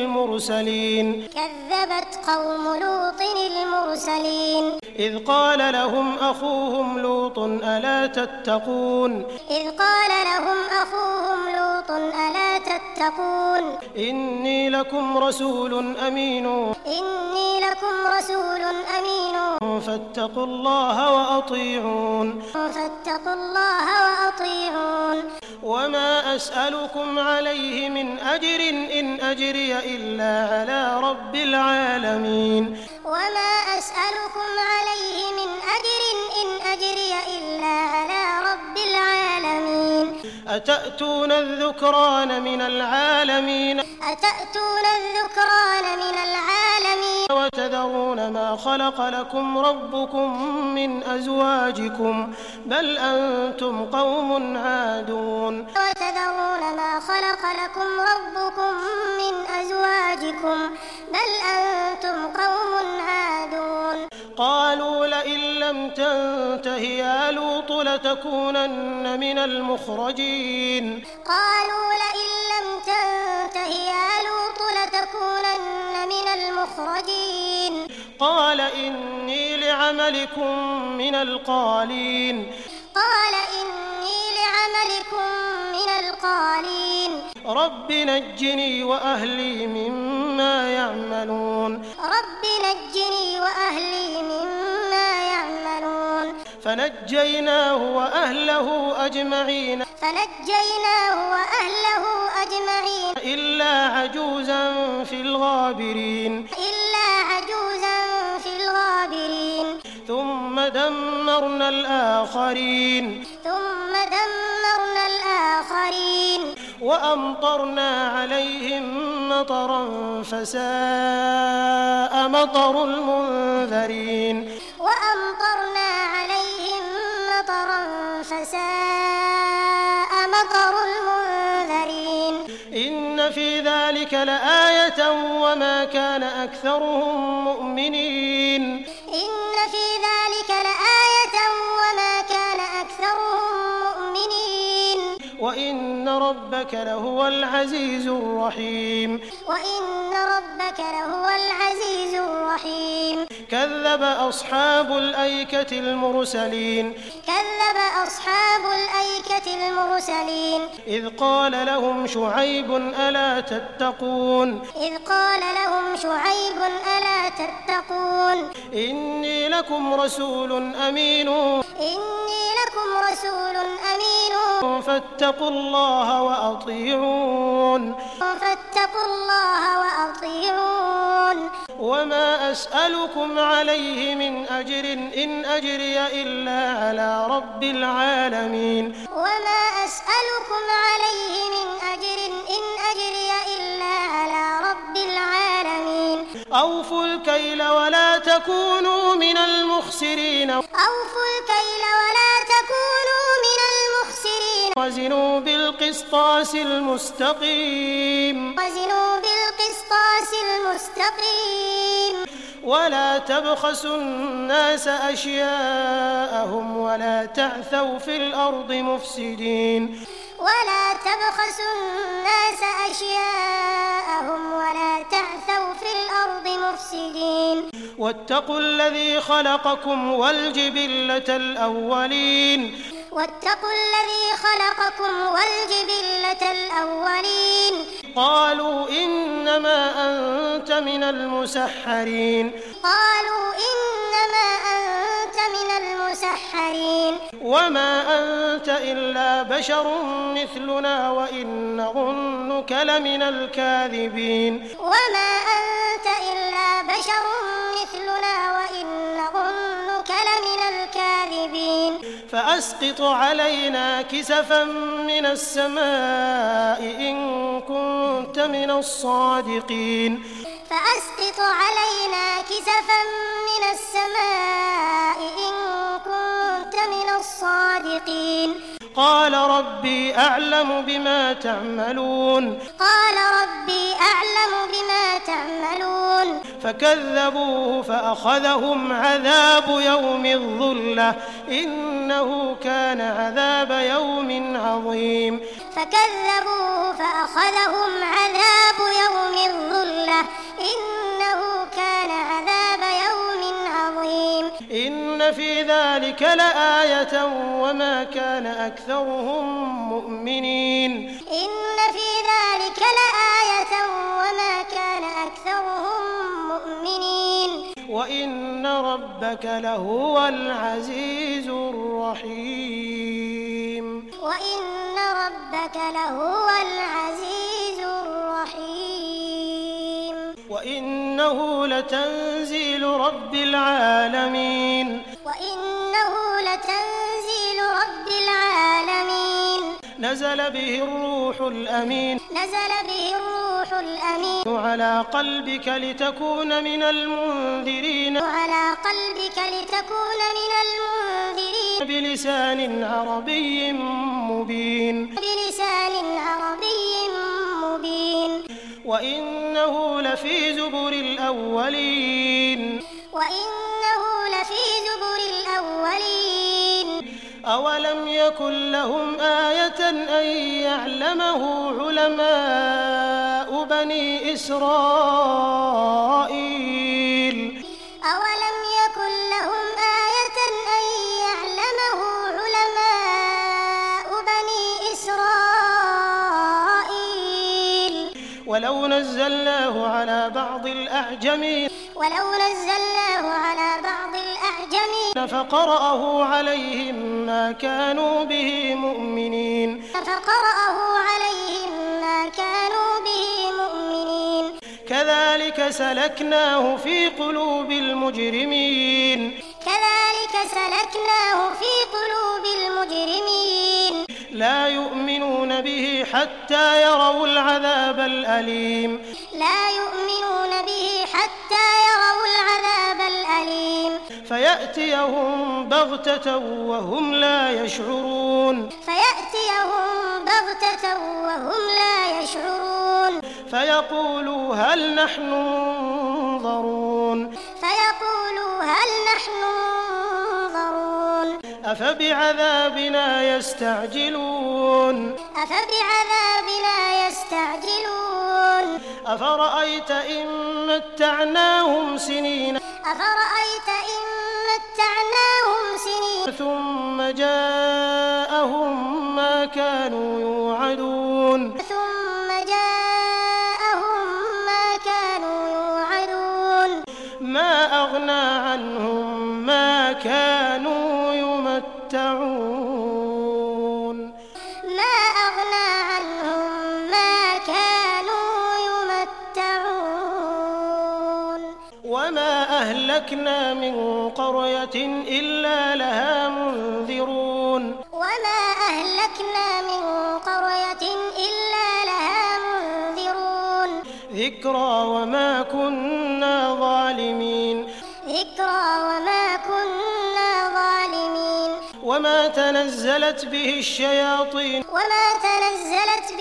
المرسلين كذبت قوم لوط المرسلين إذ قال لهم أخوهم لوط ألا تتقون إذ قال لهم أخوهم لوط ألا تتقون إني لكم رسول أمين إني لكم رسول أمين فاتقوا الله وأطيعون فاتقوا الله وأطيعون وما أسألكم عليه من أجر إن أجري إلا على رب العالمين وما أسألكم عليه من أجر إن أجري إلا على رب العالمين أتأتون الذكران من العالمين أتأتون الذكران من العالمين وتذرون ما خلق لكم ربكم من أزواجكم بل أنتم قوم عادون وتذرون ما خلق لكم ربكم من أزواجكم بل أنتم قوم عادون قالوا لئن لم تنته يا لوط لتكونن من المخرجين قالوا لئن لم تنته يا لوط لتكونن من المخرجين قال إني لعملكم من القالين قال إني لعملكم من القالين رب نجني وأهلي مما يعملون رب نجني وأهلي مما يعملون فنجيناه وأهله أجمعين فنجيناه وأهله أجمعين إلا عجوزا في الغابرين إلا عجوزا في الغابرين ثم دمرنا الآخرين ثم دمرنا الآخرين وأمطرنا عليهم مطرا فساء مطر المنذرين وأمطرنا عليهم مطرا فساء مطر المنذرين إن في ذلك لآية وما كان أكثرهم مؤمنين إن في ذلك لآية وما كان أكثرهم مؤمنين وإن ربك لهو العزيز الرحيم وإن ربك لهو العزيز الرحيم كذب أصحاب الأيكة المرسلين كذب أصحاب الأيكة المرسلين إذ قال لهم شعيب ألا تتقون إذ قال لهم شعيب ألا تتقون إني لكم رسول أمين إني لكم رسول أمين فاتقوا الله وأطيعون فاتقوا الله وأطيعون وما أسألكم عليه من أجر إن أجري إلا على رب العالمين وما أسألكم عليه من أجر إن أجري إلا على رب العالمين أوفوا الكيل ولا تكونوا من المخسرين أوفوا الكيل ولا تكونوا من المخسرين وزنوا بالقسطاس المستقيم وزنوا بالقسطاس المستقيم ولا تبخسوا الناس أشياءهم ولا تعثوا في الأرض مفسدين ولا تبخسوا الناس أشياءهم ولا تعثوا في الأرض مفسدين واتقوا الذي خلقكم والجبلة الأولين واتقوا الذي خلقكم والجبلة الأولين قالوا إنما أنت من المسحرين قالوا إنما أنت من المسحرين وما أنت إلا بشر مثلنا وإن نظنك لمن الكاذبين وما أنت إلا بشر مثلنا وإن نظنك لمن الكاذبين فأسقط علينا كسفا من السماء إن كنت من الصادقين فأسقط علينا كسفا من السماء إن كنت من الصادقين قال ربي أعلم بما تعملون قال ربي أعلم بما تعملون فكذبوه فأخذهم عذاب يوم الظلة إنه كان عذاب يوم عظيم فكذبوه فأخذهم عذاب يوم الظلة إنه كان عذاب يوم عظيم إن في ذلك لآية وما كان أكثرهم مؤمنين إن في ذلك لآية وما كان أكثرهم مؤمنين وإن ربك لهو العزيز الرحيم وإن ربك لهو العزيز الرحيم وإنه لتنزيل رب العالمين وإنه لتنزيل رب العالمين نزل به الروح الأمين نزل به الروح الأمين على قلبك لتكون من المنذرين على قلبك لتكون من المنذرين بلسان عربي مبين بلسان عربي مبين وإنه لفي زبر الأولين وإنه لفي زبر الأولين أولم يكن لهم آية أن يعلمه علماء بني إسرائيل أولم يكن لهم آية أن يعلمه علماء بني إسرائيل ولو نزلناه على بعض الأعجمين ولو نزلناه على بعض الأعجمين فقرأه عليهم ما كانوا به مؤمنين فقرأه عليهم ما كانوا به مؤمنين كذلك سلكناه في قلوب المجرمين كذلك سلكناه في قلوب المجرمين لا يؤمنون به حتى يروا العذاب الأليم لا يؤمنون به حتى يروا العذاب الأليم فيأتيهم بغتة وهم لا يشعرون فيأتيهم بغتة وهم لا يشعرون فيقولوا هل نحن منظرون فيقولوا هل نحن منظرون أفبعذابنا يستعجلون أفبعذابنا يستعجلون أفرأيت إن متعناهم سنين أفرأيت إن متعناهم سنين ثم جاءهم ما كانوا يوعدون ثم جاءهم ما كانوا يوعدون ما أغنى عنهم ما كانوا يمتعون ما أغنى عنهم ما كانوا يمتعون وما أهلكنا من قرية إلا لها منذرون وما أهلكنا من قرية إلا لها منذرون ذكرى وما كنا ظالمين ذكرى وما كنا ظالمين وما تنزلت به الشياطين وما تنزلت به الشياطين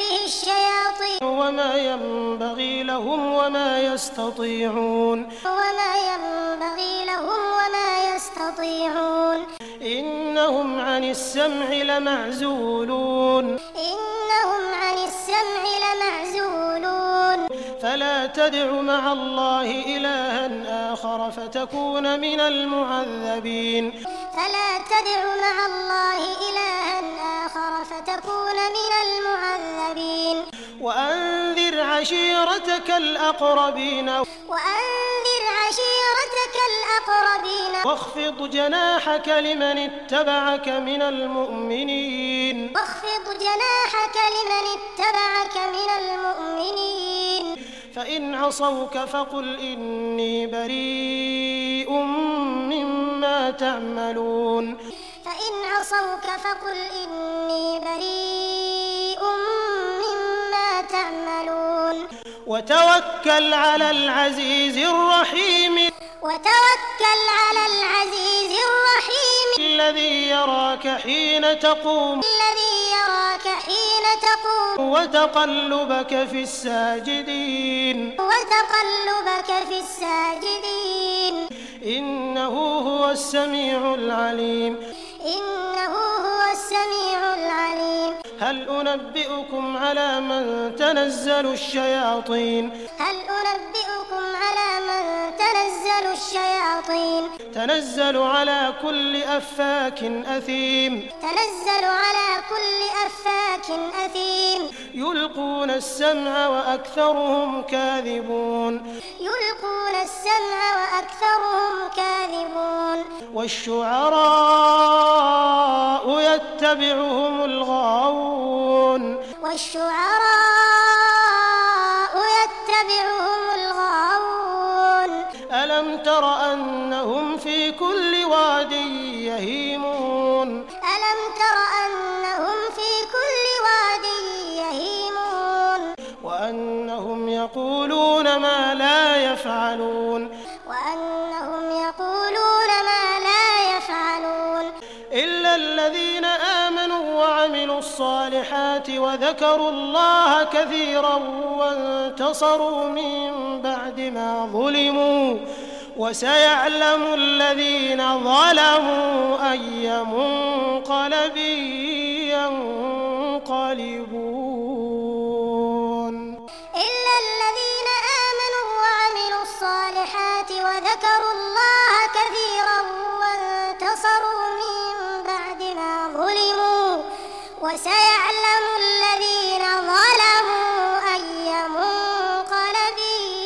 الشياطين وما ينبغي لهم وما يستطيعون وما ينبغي لهم وما يستطيعون إنهم عن السمع لمعزولون إنهم عن السمع لمعزولون فلا تدع مع الله إلها آخر فتكون من المعذبين فلا تدع مع الله إلها آخر فتكون من المعذبين وأنذر عشيرتك الأقربين وأنذر عشيرتك الأقربين واخفض جناحك لمن اتبعك من المؤمنين واخفض جناحك لمن اتبعك من المؤمنين فإن عصوك فقل إني بريء مما تعملون فإن عصوك فقل إني بريء مما تعملون وتوكل على العزيز الرحيم وتوكل على العزيز الرحيم الذي يراك حين تقوم الذي يراك حين تقوم وتقلبك في الساجدين وتقلبك في الساجدين إنه هو السميع العليم إنه هو السميع العليم هل أنبئكم على من تنزل الشياطين هل أنبئكم على من تنزل الشياطين تنزل على كل أفاك أثيم تنزل على كل أفاك أثيم يلقون السمع وأكثرهم كاذبون يلقون السمع وأكثرهم كاذبون والشعراء يتبعهم الغاوون والشعراء يتبعهم الغاوون ألم تر أنهم في كل واد يهيمون ألم تر أنهم في كل واد يهيمون وأنهم يقولون ما لا يفعلون وأنهم يقولون ما لا يفعلون إلا الذين آمنوا وعملوا الصالحات وذكروا الله كثيرا وانتصروا من بعد ما ظلموا وسيعلم الذين ظلموا أي منقلب ينقلبون إلا الذين آمنوا وعملوا الصالحات وذكروا الله كثيرا وانتصروا من بعد ما ظلموا وسيعلم الذين ظلموا أي منقلب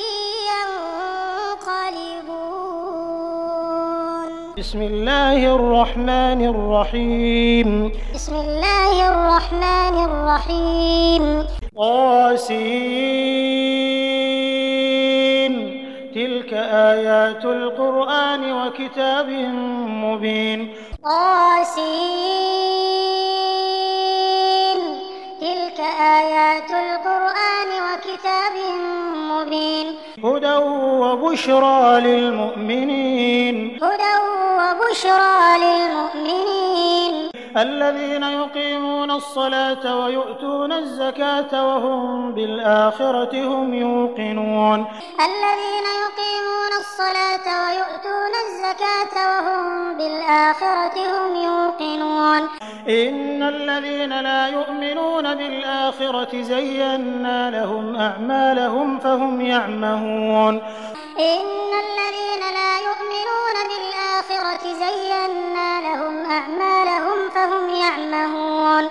ينقلبون بسم الله الرحمن الرحيم بسم الله الرحمن الرحيم طاسين تلك آيات القرآن وكتاب مبين طاسين تلك آيات القرآن وكتاب مبين هدى وبشرى للمؤمنين هدى وبشرى للمؤمنين الذين يقيمون الصلاة ويؤتون الزكاة وهم بالآخرة هم يوقنون الذين يقيمون الصلاة ويؤتون الزكاة وهم بالآخرة هم يوقنون إن الذين لا يؤمنون بالآخرة زينا لهم أعمالهم فهم يعمهون إن الذين لا يؤمنون بالآخرة زينا لهم أعمالهم فهم يعمهون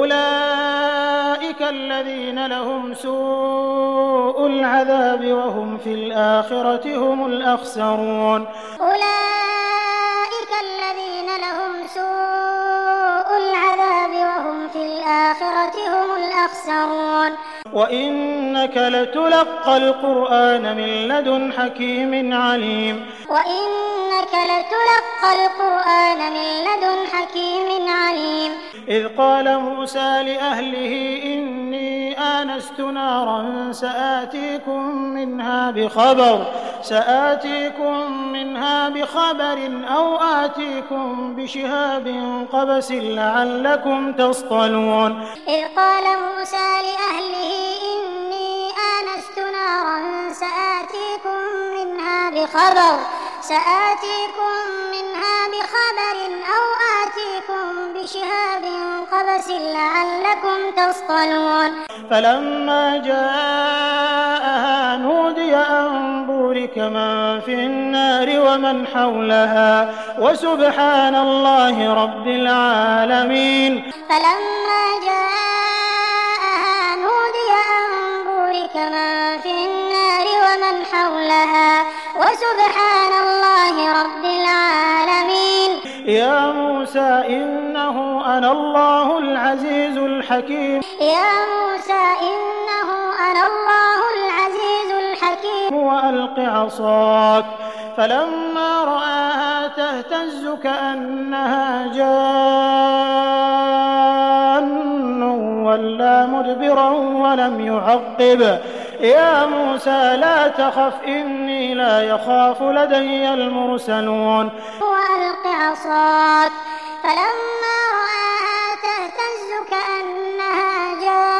أولئك الذين لهم سوء العذاب وهم في الآخرة هم الأخسرون أولئك الذين لهم سوء العذاب وهم في الآخرة هم الأخسرون وإنك لتلقى القرآن من لدن حكيم عليم وإنك لتلقى القرآن من لدن حكيم عليم إذ قال موسى لأهله إني آنست نارا سآتيكم منها بخبر سآتيكم منها بخبر أو آتيكم بشهاب قبس لعلكم تصطلون. إذ قال موسى لأهله إني آنست نارا سآتيكم منها بخبر سآتيكم منها بخبر أو آتيكم بشهاب قبس لعلكم تصطلون. فلما جاءها نودي أن بورك من في النار ومن حولها وسبحان الله رب العالمين. فلما جاءها نودي أن بورك من في النار ومن حولها وسبحان الله رب العالمين. يا موسى إنه أنا الله العزيز الحكيم. يا موسى إنه أنا الله العزيز الحكيم. وألق عصاك فلما رآها تهتز كأنها جان ولا مدبرا ولم يعقب. يا موسى لا تخف إني لا يخاف لدي المرسلون. وألق عصاك فلما رآها تهتز كأنها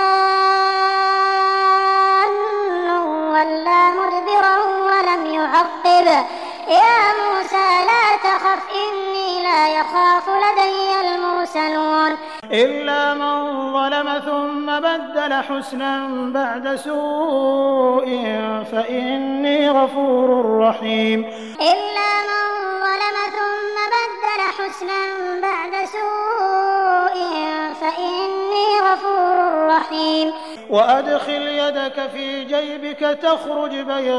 جان ولا مدبرا ولم يعقب. يا موسى لا تخف إني لا يخاف لدي المرسلون. إلا من ظلم ثم بدل حسنا بعد سوء فإني غفور رحيم. إلا من ظلم ثم بدل حسنا بعد سوء فإني غفور رحيم. وأدخل يدك في جيبك تخرج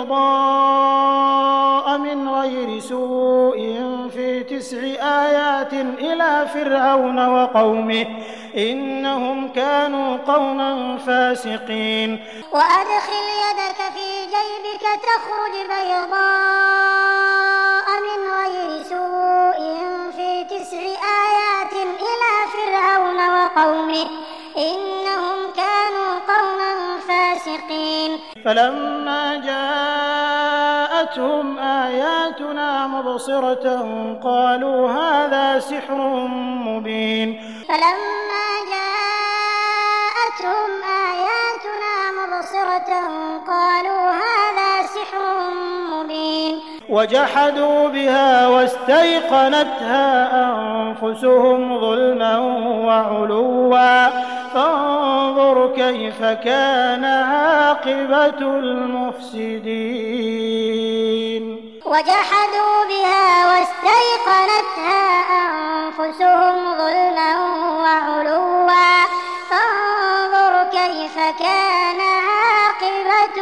بيضاء من غير سوء في تسع آيات إلى فرعون وقومه إنهم كانوا قوما فاسقين. وأدخل يدك في جيبك تخرج بيضاء من غير سوء في تسع آيات إلى فرعون وقومه إنهم كانوا قوما فاسقين. فلما جاءتهم آياتنا مبصرة قالوا هذا سحر مبين. فلما جاءتهم آياتنا مبصرة قالوا هذا سحر مبين. وجحدوا بها واستيقنتها أنفسهم ظلما وعلوا فانظر كيف كان عاقبة المفسدين. وجحدوا بها واستيقنتها أنفسهم ظلما وعلوا فانظر كيف كان عاقبة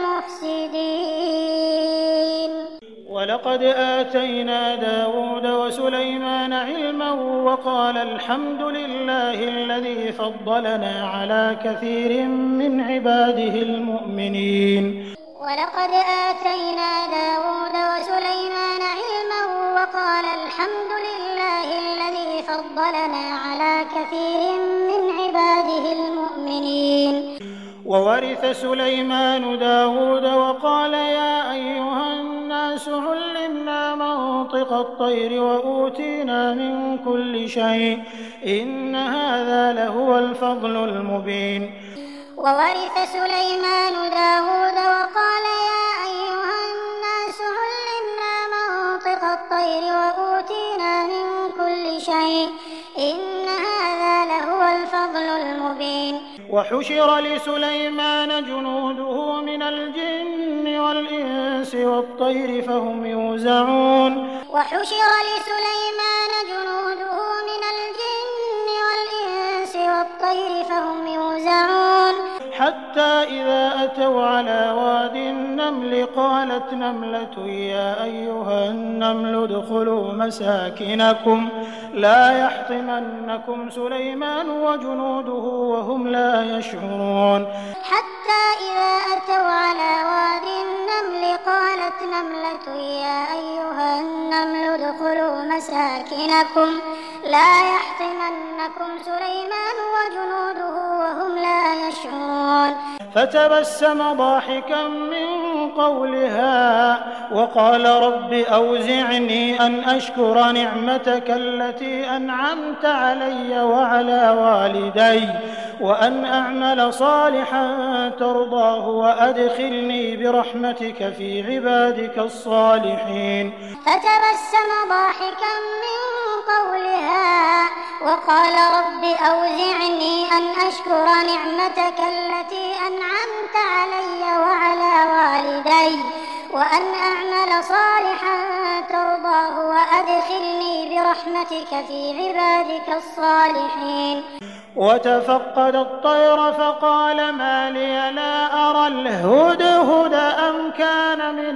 المفسدين. ولقد آتينا داود وسليمان علما وقال الحمد لله الذي فضلنا على كثير من عباده المؤمنين. ولقد آتينا داود وسليمان علما وقال الحمد لله الذي فضلنا على كثير من عباده المؤمنين. وورث سليمان داود وقال يا أيها الناس علمنا منطق الطير وأوتينا من كل شيء إن هذا لهو الفضل المبين. وورث سليمان داود وقال يا أيها الناس علمنا منطق الطير وأوتينا من كل شيء إن هذا لهو الفضل المبين. وحشر لسليمان جنوده من الجن والإنس والطير فهم يوزعون. وحشر لسليمان جنوده من الجن والإنس والطير فهم يوزعون. حتى إذا أتوا على واد النمل قالت نملة يا أيها النمل ادخلوا مساكنكم لا يحطمنكم سليمان وجنوده وهم لا يشعرون. حتى إذا أتوا على واد النمل قالت نملة يا أيها النمل ادخلوا مساكنكم لا يحطمنكم سليمان وجنوده وهم لا يشعرون فتبسم ضاحكا من قولها وقال رب أوزعني أن أشكر نعمتك التي أنعمت علي وعلى والدي وأن أعمل صالحا ترضاه وأدخلني برحمتك في عبادك الصالحين. فتبسم ضاحكا من قولها وقال رب أوزعني أن أشكر نعمتك التي أنعمت علي وعلى والدي وأن أعمل صالحا ترضاه وأدخلني برحمتك في عبادك الصالحين. وتفقد الطير فقال ما لي لا أرى الهدهد أم كان من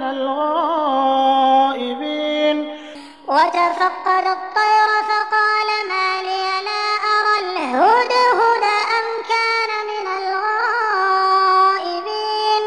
الغائبين. وتفقد الطير فقال ما لي لا أرى الهدهد أم كان من الغائبين.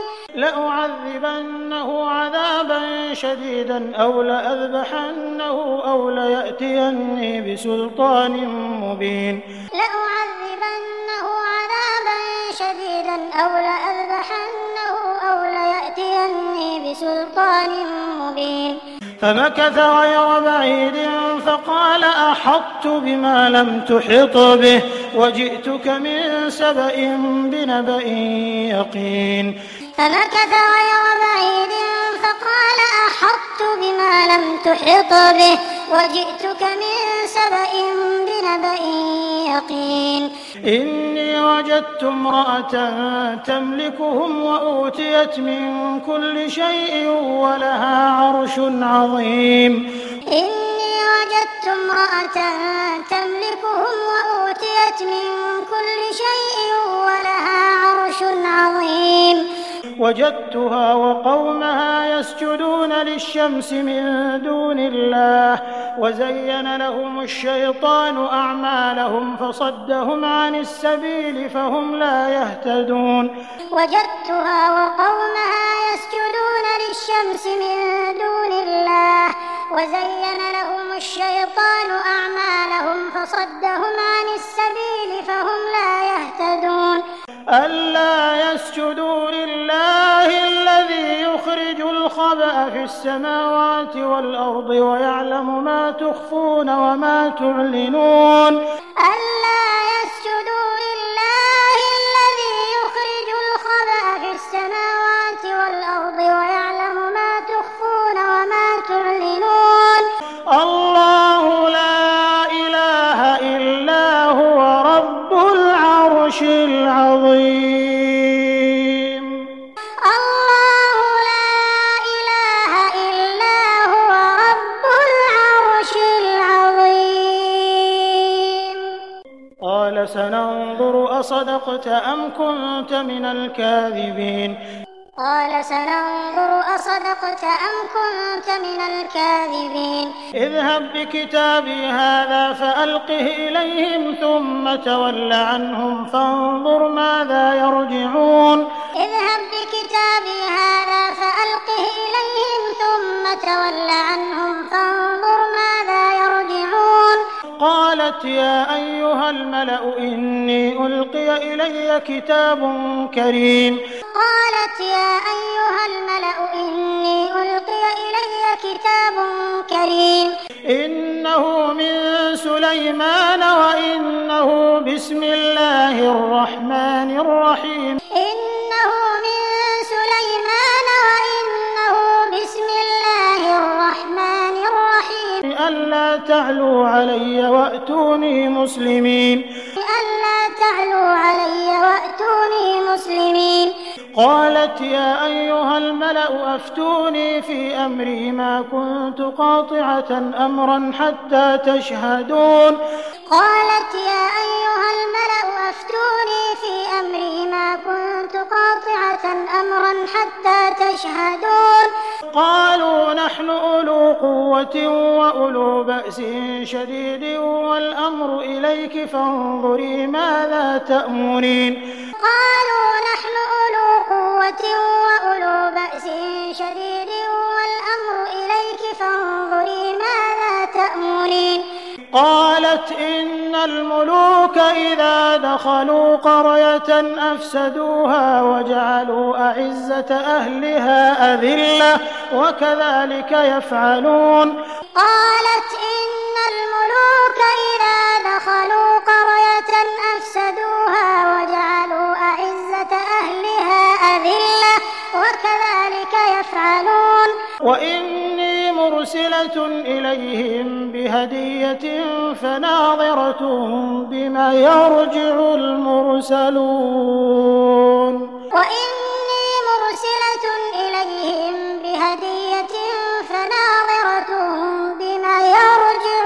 لأعذبنه عذابا شديدا أو لأذبحنه أو ليأتيني بسلطان مبين. لأعذبنه عذابا شديدا أو لأذبحنه أو ليأتيني بسلطان مبين. فمكث غير بعيد فقال أحطت بما لم تحط به وجئتك من سبأ بنبأ يقين. فمكث غير بعيد فقال أحطت بما لم تحط به وجئتك من سبأ بنبأ يقين. إني وجدت امرأة تملكهم وأوتيت من كل شيء ولها عرش عظيم. إني وجدت امرأة تملكهم وأوتيت من كل شيء ولها عرش عظيم. وجدتها وقومها يسجدون للشمس من دون الله وزين لهم الشيطان أعمالهم فصدهم عن السبيل فهم لا يهتدون. وجدتها وقومها يسجدون للشمس من دون الله وزين لهم الشيطان أعمالهم فصدهم عن السبيل فهم لا يهتدون. ألا يسجدوا لله الذي يخرج الخبأ في السماوات والأرض ويعلم ما تخفون وما تعلنون. ألا يسجدوا لله الذي يخرج الخبأ في السماوات والأرض ويعلم ما تخفون وما تعلنون. الله لا إله إلا هو رب العرش العظيم. الله لا إله إلا هو رب العرش العظيم. قال سننظر أصدقت أم كنت من الكاذبين. قال سننظر أصدقت أم كنت من الكاذبين. اذهب بكتابي هذا فألقه إليهم ثم تول عنهم فانظر ماذا يرجعون. اذهب بكتابي هذا فألقه إليهم ثم تول عنهم فانظر ماذا يرجعون. قالت يا أيها الملأ إني ألقي إلي كتاب كريم. قالت يا أيها الملأ إني ألقي إلي كتاب كريم. إنه من سليمان وإنه بسم الله الرحمن الرحيم. إنه من سليمان وإنه بسم الله الرحمن الرحيم. ألا تعلوا علي وأتوني مسلمين. ألا تعلوا علي وأتوني مسلمين. قالت يا أيها الملأ أفتوني في أمري ما كنت قاطعة أمرا حتى تشهدون. قالت يا أيها الملأ أفتوني في أمري ما كنت قاطعة أمرا حتى تشهدون. قالوا نحن أولو قوة وأولو بأس شديد والأمر إليك فانظري ماذا تأمرين. قالوا نحن أولو قوة وأولو بأس شديد والأمر إليك فانظري ماذا قالت إن الملوك إذا دخلوا قرية أفسدوها وجعلوا أعزة أهلها أذلة وكذلك يفعلون. قالت إن الملوك إذا دخلوا قرية أفسدوها وجعلوا أعزة أهلها أذلة وكذلك يفعلون. وإني مرسلة إليهم بهدية فناظرة بما يرجع المرسلون. وإني مرسلة إليهم بهدية فناظرة بما يرجع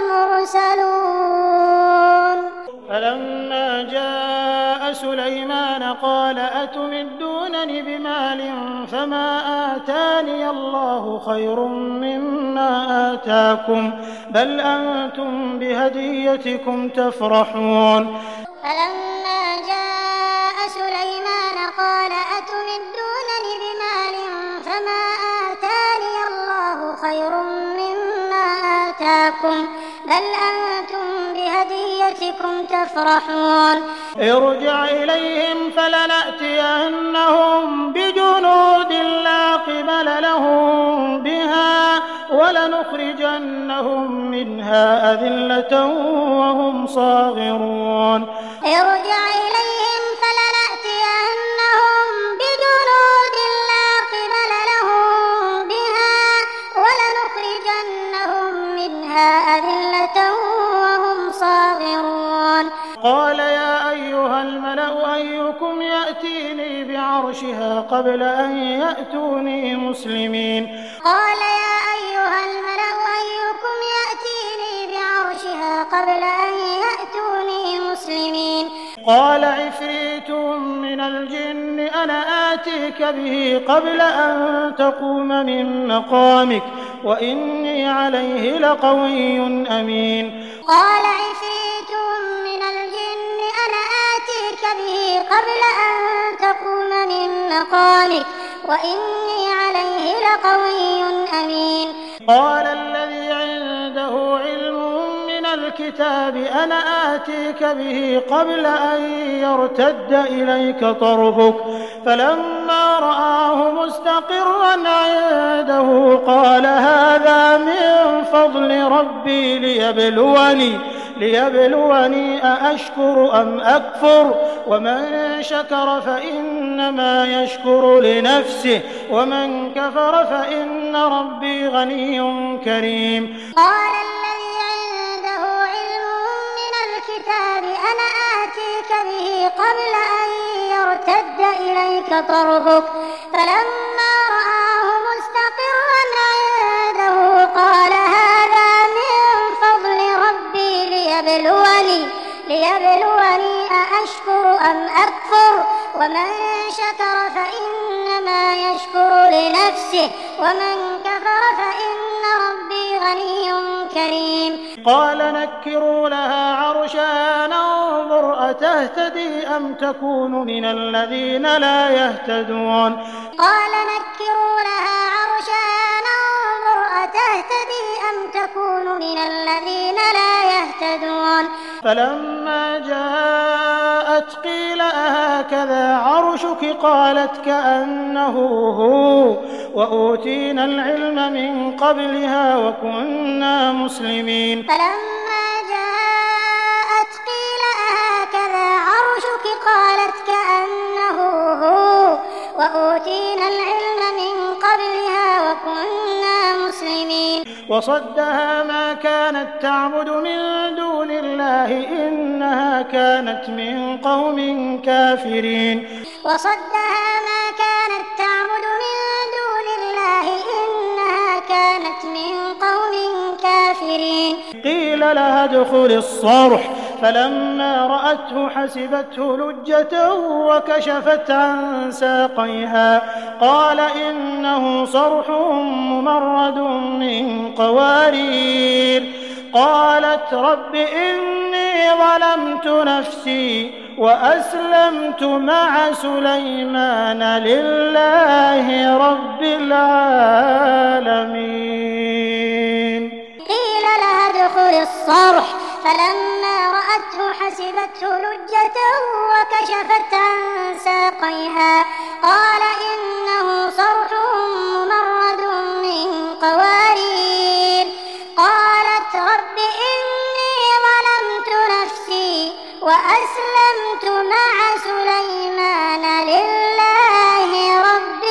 المرسلون. فلما جاء سليمان قال أتمدونني بمال فما آتاني الله خير مما آتاكم بل أنتم بهديتكم تفرحون. فلما جاء سليمان قال أتمدونني بمال فما آتاني الله خير مما آتاكم بل أنتم بهديتكم تفرحون. ارجع إليهم فلنأتينهم بجنود لا قبل لهم بها ولنخرجنهم منها أذلة وهم صاغرون. ارجع إليهم فلنأتينهم بجنود لا قبل لهم بها ولنخرجنهم منها أذلة وهم صاغرون. قال يا أيها الملأ أيكم يأتيني بعرشها قبل أن يأتوني مسلمين. قال يا أيها الملأ أيكم يأتيني بعرشها قبل أن يأتوني مسلمين. قال عفريت من الجن أنا آتيك به قبل أن تقوم من مقامك وإني عليه لقوي أمين. قال عفريت من الجن أنا آتيك به قبل أن تقوم من مقامك وإني عليه لقوي أمين. قال الذي عنده علم من الكتاب أنا آتيك به قبل أن يرتد إليك طرفك فلما رآه مستقرا عنده قال هذا من فضل ربي ليبلوني ليبلوني أأشكر أم أكفر ومن شكر فإنما يشكر لنفسه ومن كفر فإن ربي غني كريم. قال الذي عنده علم من الكتاب أنا آتيك به قبل أن يرتد إليك طرفك فلما رآه مستقرا عنده قال هذا من فضل ربي ليبلوني ليبلوني أأشكر أم أكفر ومن شكر فإنما يشكر لنفسه ومن كفر فإن ربي غني كريم. قال نكروا لها عرشها ننظر أتهتدي أم تكون من الذين لا يهتدون. قال نكروا لها عرشها ننظر أتهتدي أم تكون من الذين لا يهتدون. فلما جاءت قيل أهكذا عرشك قالت كأنه هو وأوتينا العلم من قبلها وكنا مسلمين. فلما جاءت قيل أهكذا عرشك قالت كأنه هو وأوتينا العلم من قبلها وكنا مسلمين. وصدها ما كانت تعبد من دون الله إنها كانت من قوم كافرين. وصدها ما كانت تعبد من دون الله إنها كانت من قوم كافرين. قيل لها ادخل الصرح فلما رأته حسبته لجة وكشفت عن ساقيها قال إنه صرح ممرد من قوارير. قالت رب إني ظلمت نفسي وأسلمت مع سليمان لله رب العالمين. قيل لها ادخل الصرح فلما رأته حسبته لجة وكشفت عن ساقيها قال إنه صرح ممرد من قوارير. قالت رب إني ظلمت نفسي وأسلمت مع سليمان لله رب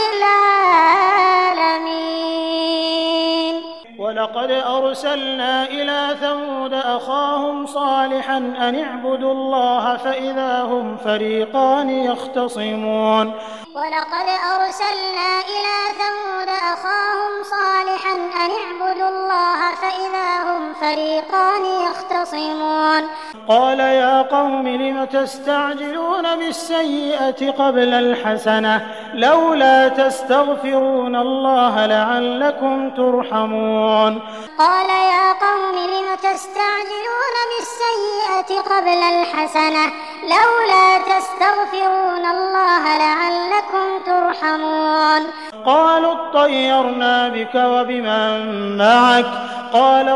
العالمين. ولقد أرسلنا إلى ثمود أخاهم صالحا أن اعبدوا الله فإذا هم فريقان يختصمون. ولقد أرسلنا إلى ثمود أخاهم صالحا أن اعبدوا الله فإذا هم فريقان يختصمون. قال يا قوم لم تستعجلون بالسيئة قبل الحسنة لولا تستغفرون الله لعلكم ترحمون. قال يا قوم لم تستعجلون بالسيئة قبل الحسنة لولا تستغفرون الله لعلكم ترحمون. قالوا اطيرنا بك وبمن معك قال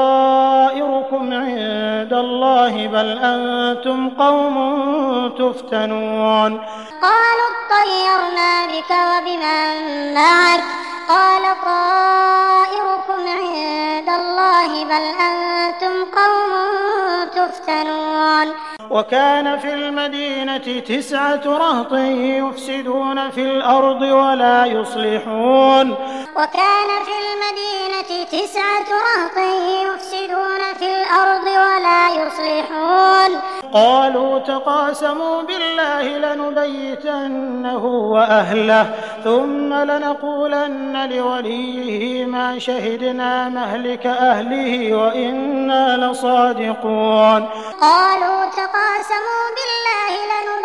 طائركم عند الله بل أنتم قوم تفتنون. قالوا اطيرنا بك وبمن معك قال طائركم عند الله بل أنتم قوم تفتنون. وكان في المدينة تسعة رهط يفسدون في الأرض ولا يصلحون. وكان في المدينة تسعة رهط يفسدون في الأرض ولا يصلحون. قالوا تقاسموا بالله لنبيتنه وأهله ثم لنقولن لوليه ما شهدنا مهلك أهله وإنا لصادقون. قالوا تقاسموا بالله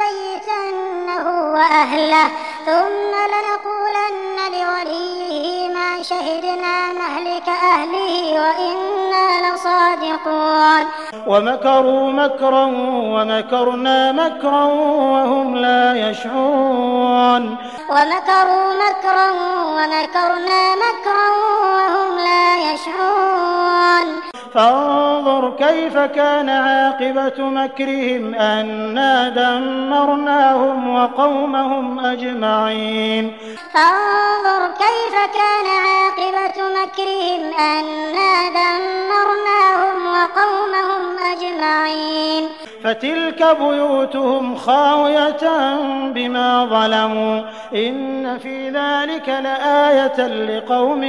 لنبيتنه وأهله ثم لنقولن لوليه ما شهدنا مهلك أهله وإنا لصادقون. ومكروا مكرا ومكرنا مكرا وهم لا يشعرون. ومكروا مكرا ومكرنا مكرا وهم لا يشعرون. فانظر كيف كان عاقبة مكرهم أنا دمرناهم وقومهم أجمعين. فانظر كيف كان عاقبة مكرهم أنا دمرناهم وقومهم أجمعين. فتلك بيوتهم خاوية بما ظلموا إن في ذلك لآية لقوم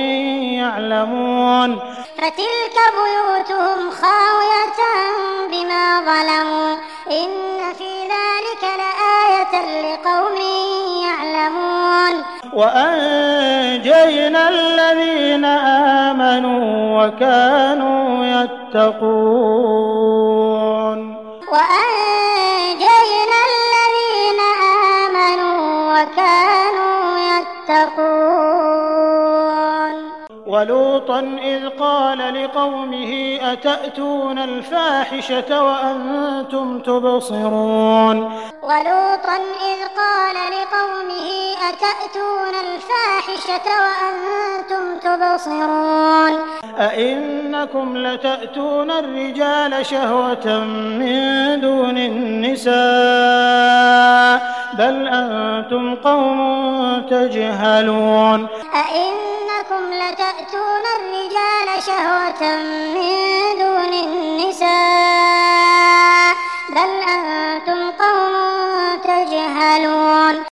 يعلمون. فتلك بيوتهم خاوية بما ظلموا إن في ذلك لآية لقوم يعلمون. وأنجينا الذين آمنوا وكانوا يتقون. وأنجينا الذين آمنوا وكانوا يتقون. ولوطا إذ قال لقومه أتأتون الفاحشة وأنتم تبصرون. ولوطا إذ قال لقومه أتأتون الفاحشة وأنتم تبصرون. أئنكم لتأتون الرجال شهوة من دون النساء بل أنتم قوم تجهلون. أئنكم لتأتون الرجال شهوة من